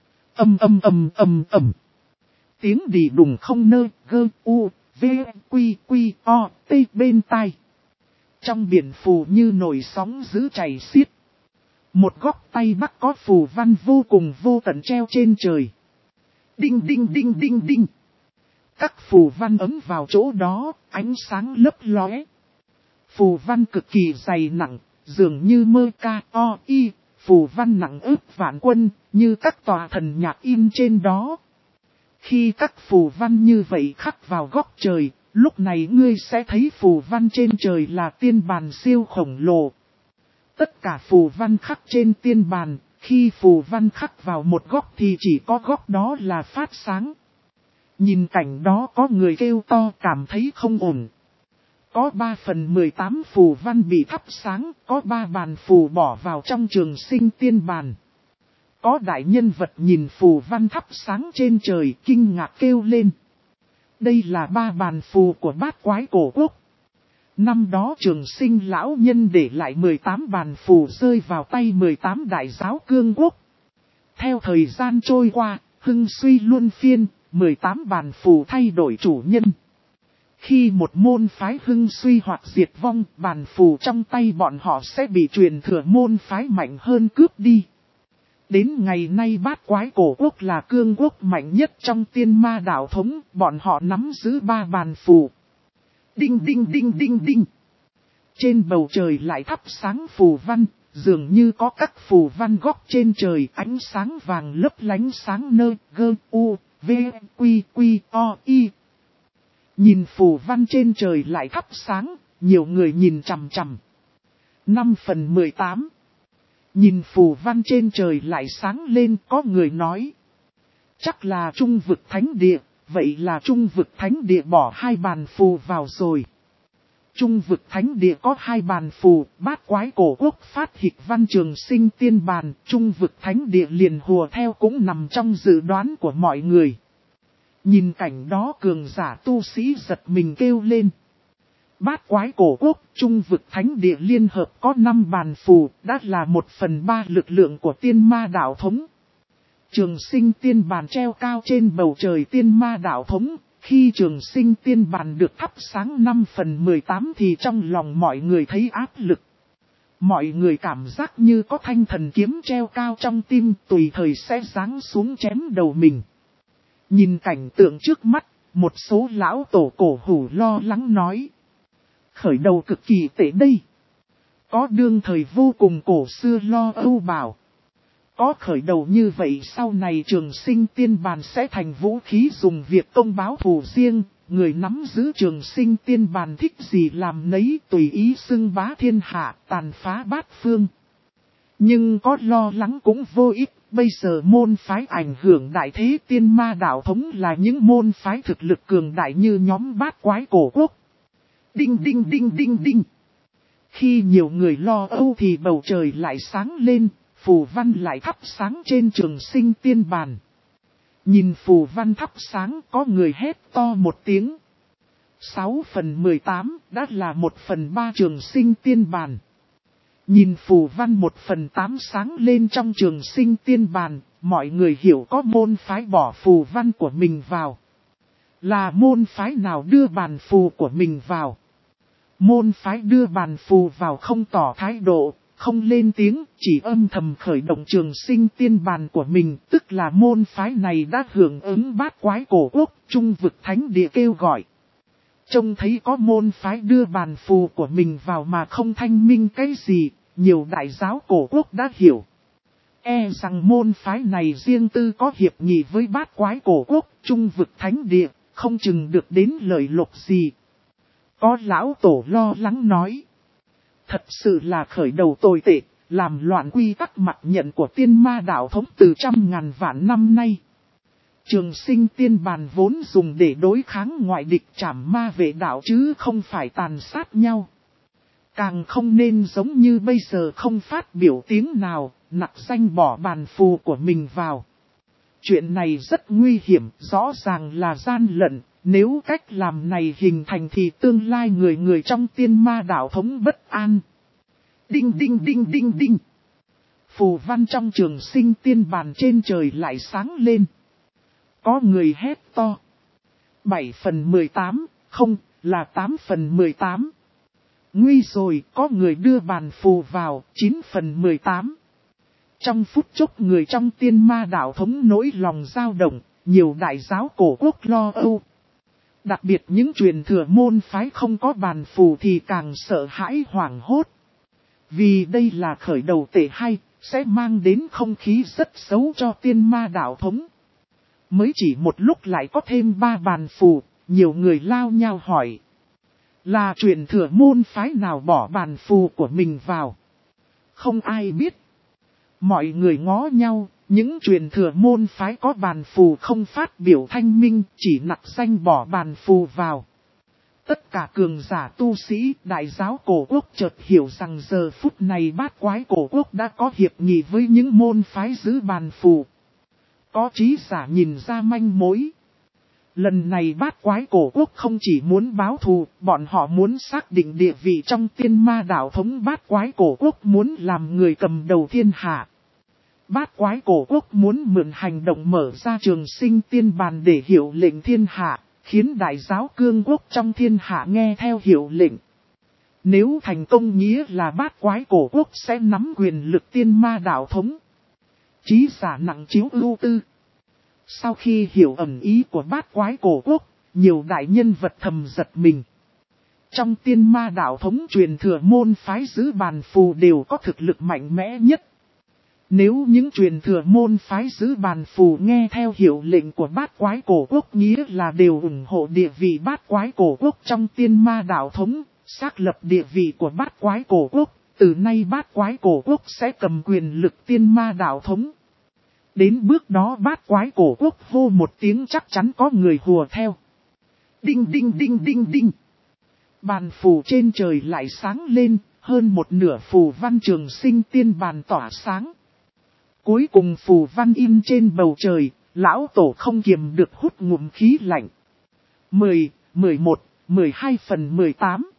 Ầm. Tiếng đì đùng không nơ, gơ, u, v, quy, o, t bên tai. Trong biển phù như nổi sóng dữ chảy xiết. Một góc tay bắc có phù văn vô cùng vô tận treo trên trời. Đinh. Các phù văn ấm vào chỗ đó, ánh sáng lấp lóe. Phù văn cực kỳ dày nặng, dường như mơ ca o y, phù văn nặng ức vạn quân, như các tòa thần nhạc in trên đó. Khi các phù văn như vậy khắc vào góc trời, lúc này ngươi sẽ thấy phù văn trên trời là tiên bàn siêu khổng lồ. Tất cả phù văn khắc trên tiên bàn, khi phù văn khắc vào một góc thì chỉ có góc đó là phát sáng. Nhìn cảnh đó có người kêu to cảm thấy không ổn. Có 3/18 phù văn bị thắp sáng, có 3 bàn phù bỏ vào trong trường sinh tiên bàn. Có đại nhân vật nhìn phù văn thắp sáng trên trời kinh ngạc kêu lên. Đây là 3 bàn phù của bát quái cổ quốc. Năm đó trường sinh lão nhân để lại 18 bàn phù rơi vào tay 18 đại giáo cương quốc. Theo thời gian trôi qua, hưng suy luân phiên, 18 bàn phù thay đổi chủ nhân. Khi một môn phái hưng suy hoặc diệt vong, bàn phù trong tay bọn họ sẽ bị truyền thừa môn phái mạnh hơn cướp đi. Đến ngày nay bát quái cổ quốc là cương quốc mạnh nhất trong tiên ma đạo thống, bọn họ nắm giữ 3 bàn phù. Đinh. Trên bầu trời lại thắp sáng phù văn, dường như có các phù văn góc trên trời ánh sáng vàng lấp lánh sáng nơ, gơ, u, v, quy, o, y. Nhìn phù văn trên trời lại thắp sáng, nhiều người nhìn chằm chằm. 5/18. Nhìn phù văn trên trời lại sáng lên, có người nói. Chắc là trung vực thánh địa, vậy là trung vực thánh địa bỏ 2 bàn phù vào rồi. Trung vực thánh địa có 2 bàn phù, bát quái cổ quốc phát hịch văn trường sinh tiên bàn, trung vực thánh địa liền hùa theo cũng nằm trong dự đoán của mọi người. Nhìn cảnh đó cường giả tu sĩ giật mình kêu lên. Bát quái cổ quốc, trung vực thánh địa liên hợp có 5 bàn phù, đã là 1/3 lực lượng của tiên ma đạo thống. Trường sinh tiên bàn treo cao trên bầu trời tiên ma đạo thống, khi trường sinh tiên bàn được thắp sáng 5/18 thì trong lòng mọi người thấy áp lực. Mọi người cảm giác như có thanh thần kiếm treo cao trong tim tùy thời sẽ giáng xuống chém đầu mình. Nhìn cảnh tượng trước mắt, một số lão tổ cổ hủ lo lắng nói. Khởi đầu cực kỳ tệ đây. Có đương thời vô cùng cổ xưa lo âu bảo. Có khởi đầu như vậy sau này trường sinh tiên bàn sẽ thành vũ khí dùng việc công báo thù riêng. Người nắm giữ trường sinh tiên bàn thích gì làm nấy tùy ý xưng bá thiên hạ tàn phá bát phương. Nhưng có lo lắng cũng vô ích. Bây giờ môn phái ảnh hưởng đại thế tiên ma đạo thống là những môn phái thực lực cường đại như nhóm bát quái cổ quốc. Đinh. Khi nhiều người lo âu thì bầu trời lại sáng lên, phù văn lại thắp sáng trên trường sinh tiên bàn. Nhìn phù văn thắp sáng có người hét to một tiếng. 6/18 đã là 1/3 trường sinh tiên bàn. Nhìn phù văn 1/8 sáng lên trong trường sinh tiên bàn, mọi người hiểu có môn phái bỏ phù văn của mình vào. Là môn phái nào đưa bàn phù của mình vào? Môn phái đưa bàn phù vào không tỏ thái độ, không lên tiếng, chỉ âm thầm khởi động trường sinh tiên bàn của mình, tức là môn phái này đã hưởng ứng bát quái cổ quốc, trung vực thánh địa kêu gọi. Trông thấy có môn phái đưa bàn phù của mình vào mà không thanh minh cái gì, nhiều đại giáo cổ quốc đã hiểu. E rằng môn phái này riêng tư có hiệp nghị với bát quái cổ quốc, trung vực thánh địa, không chừng được đến lợi lộc gì. Có lão tổ lo lắng nói. Thật sự là khởi đầu tồi tệ, làm loạn quy tắc mặc nhận của tiên ma đạo thống từ trăm ngàn vạn năm nay. Trường sinh tiên bàn vốn dùng để đối kháng ngoại địch trảm ma vệ đạo chứ không phải tàn sát nhau. Càng không nên giống như bây giờ không phát biểu tiếng nào, nặc danh bỏ bàn phù của mình vào. Chuyện này rất nguy hiểm, rõ ràng là gian lận, nếu cách làm này hình thành thì tương lai người người trong tiên ma đạo thống bất an. Đinh đinh đinh đinh đinh. Phù văn trong trường sinh tiên bàn trên trời lại sáng lên. Có người hét to. 7/18, không, là 8/18. Nguy rồi, có người đưa bàn phù vào, 9/18. Trong phút chốc người trong tiên ma đạo thống nỗi lòng dao động, nhiều đại giáo cổ quốc lo âu. Đặc biệt những truyền thừa môn phái không có bàn phù thì càng sợ hãi hoảng hốt. Vì đây là khởi đầu tệ hay, sẽ mang đến không khí rất xấu cho tiên ma đạo thống. Mới chỉ một lúc lại có thêm 3 bàn phù, nhiều người lao nhau hỏi. Là truyền thừa môn phái nào bỏ bàn phù của mình vào? Không ai biết. Mọi người ngó nhau, những truyền thừa môn phái có bàn phù không phát biểu thanh minh, chỉ nặc danh bỏ bàn phù vào. Tất cả cường giả tu sĩ, đại giáo cổ quốc chợt hiểu rằng giờ phút này bát quái cổ quốc đã có hiệp nghị với những môn phái giữ bàn phù. Có trí giả nhìn ra manh mối. Lần này bát quái cổ quốc không chỉ muốn báo thù, bọn họ muốn xác định địa vị trong tiên ma đạo thống. Bát quái cổ quốc muốn làm người cầm đầu thiên hạ. Bát quái cổ quốc muốn mượn hành động mở ra trường sinh tiên bàn để hiệu lệnh thiên hạ, khiến đại giáo cương quốc trong thiên hạ nghe theo hiệu lệnh. Nếu thành công nghĩa là bát quái cổ quốc sẽ nắm quyền lực tiên ma đạo thống. Trí giả nặng chiếu ưu tư. Sau khi hiểu ẩn ý của bát quái cổ quốc, nhiều đại nhân vật thầm giật mình. Trong tiên ma đạo thống truyền thừa môn phái giữ bàn phù đều có thực lực mạnh mẽ nhất. Nếu những truyền thừa môn phái giữ bàn phù nghe theo hiệu lệnh của bát quái cổ quốc nghĩa là đều ủng hộ địa vị bát quái cổ quốc trong tiên ma đạo thống, xác lập địa vị của bát quái cổ quốc, từ nay bát quái cổ quốc sẽ cầm quyền lực tiên ma đạo thống. Đến bước đó bát quái cổ quốc hô một tiếng chắc chắn có người hùa theo. Đinh đinh đinh đinh đinh. Bàn phù trên trời lại sáng lên, hơn một nửa phù văn trường sinh tiên bàn tỏa sáng. Cuối cùng phù văn in trên bầu trời, lão tổ không kiềm được hút ngụm khí lạnh. 10, 11, 12/18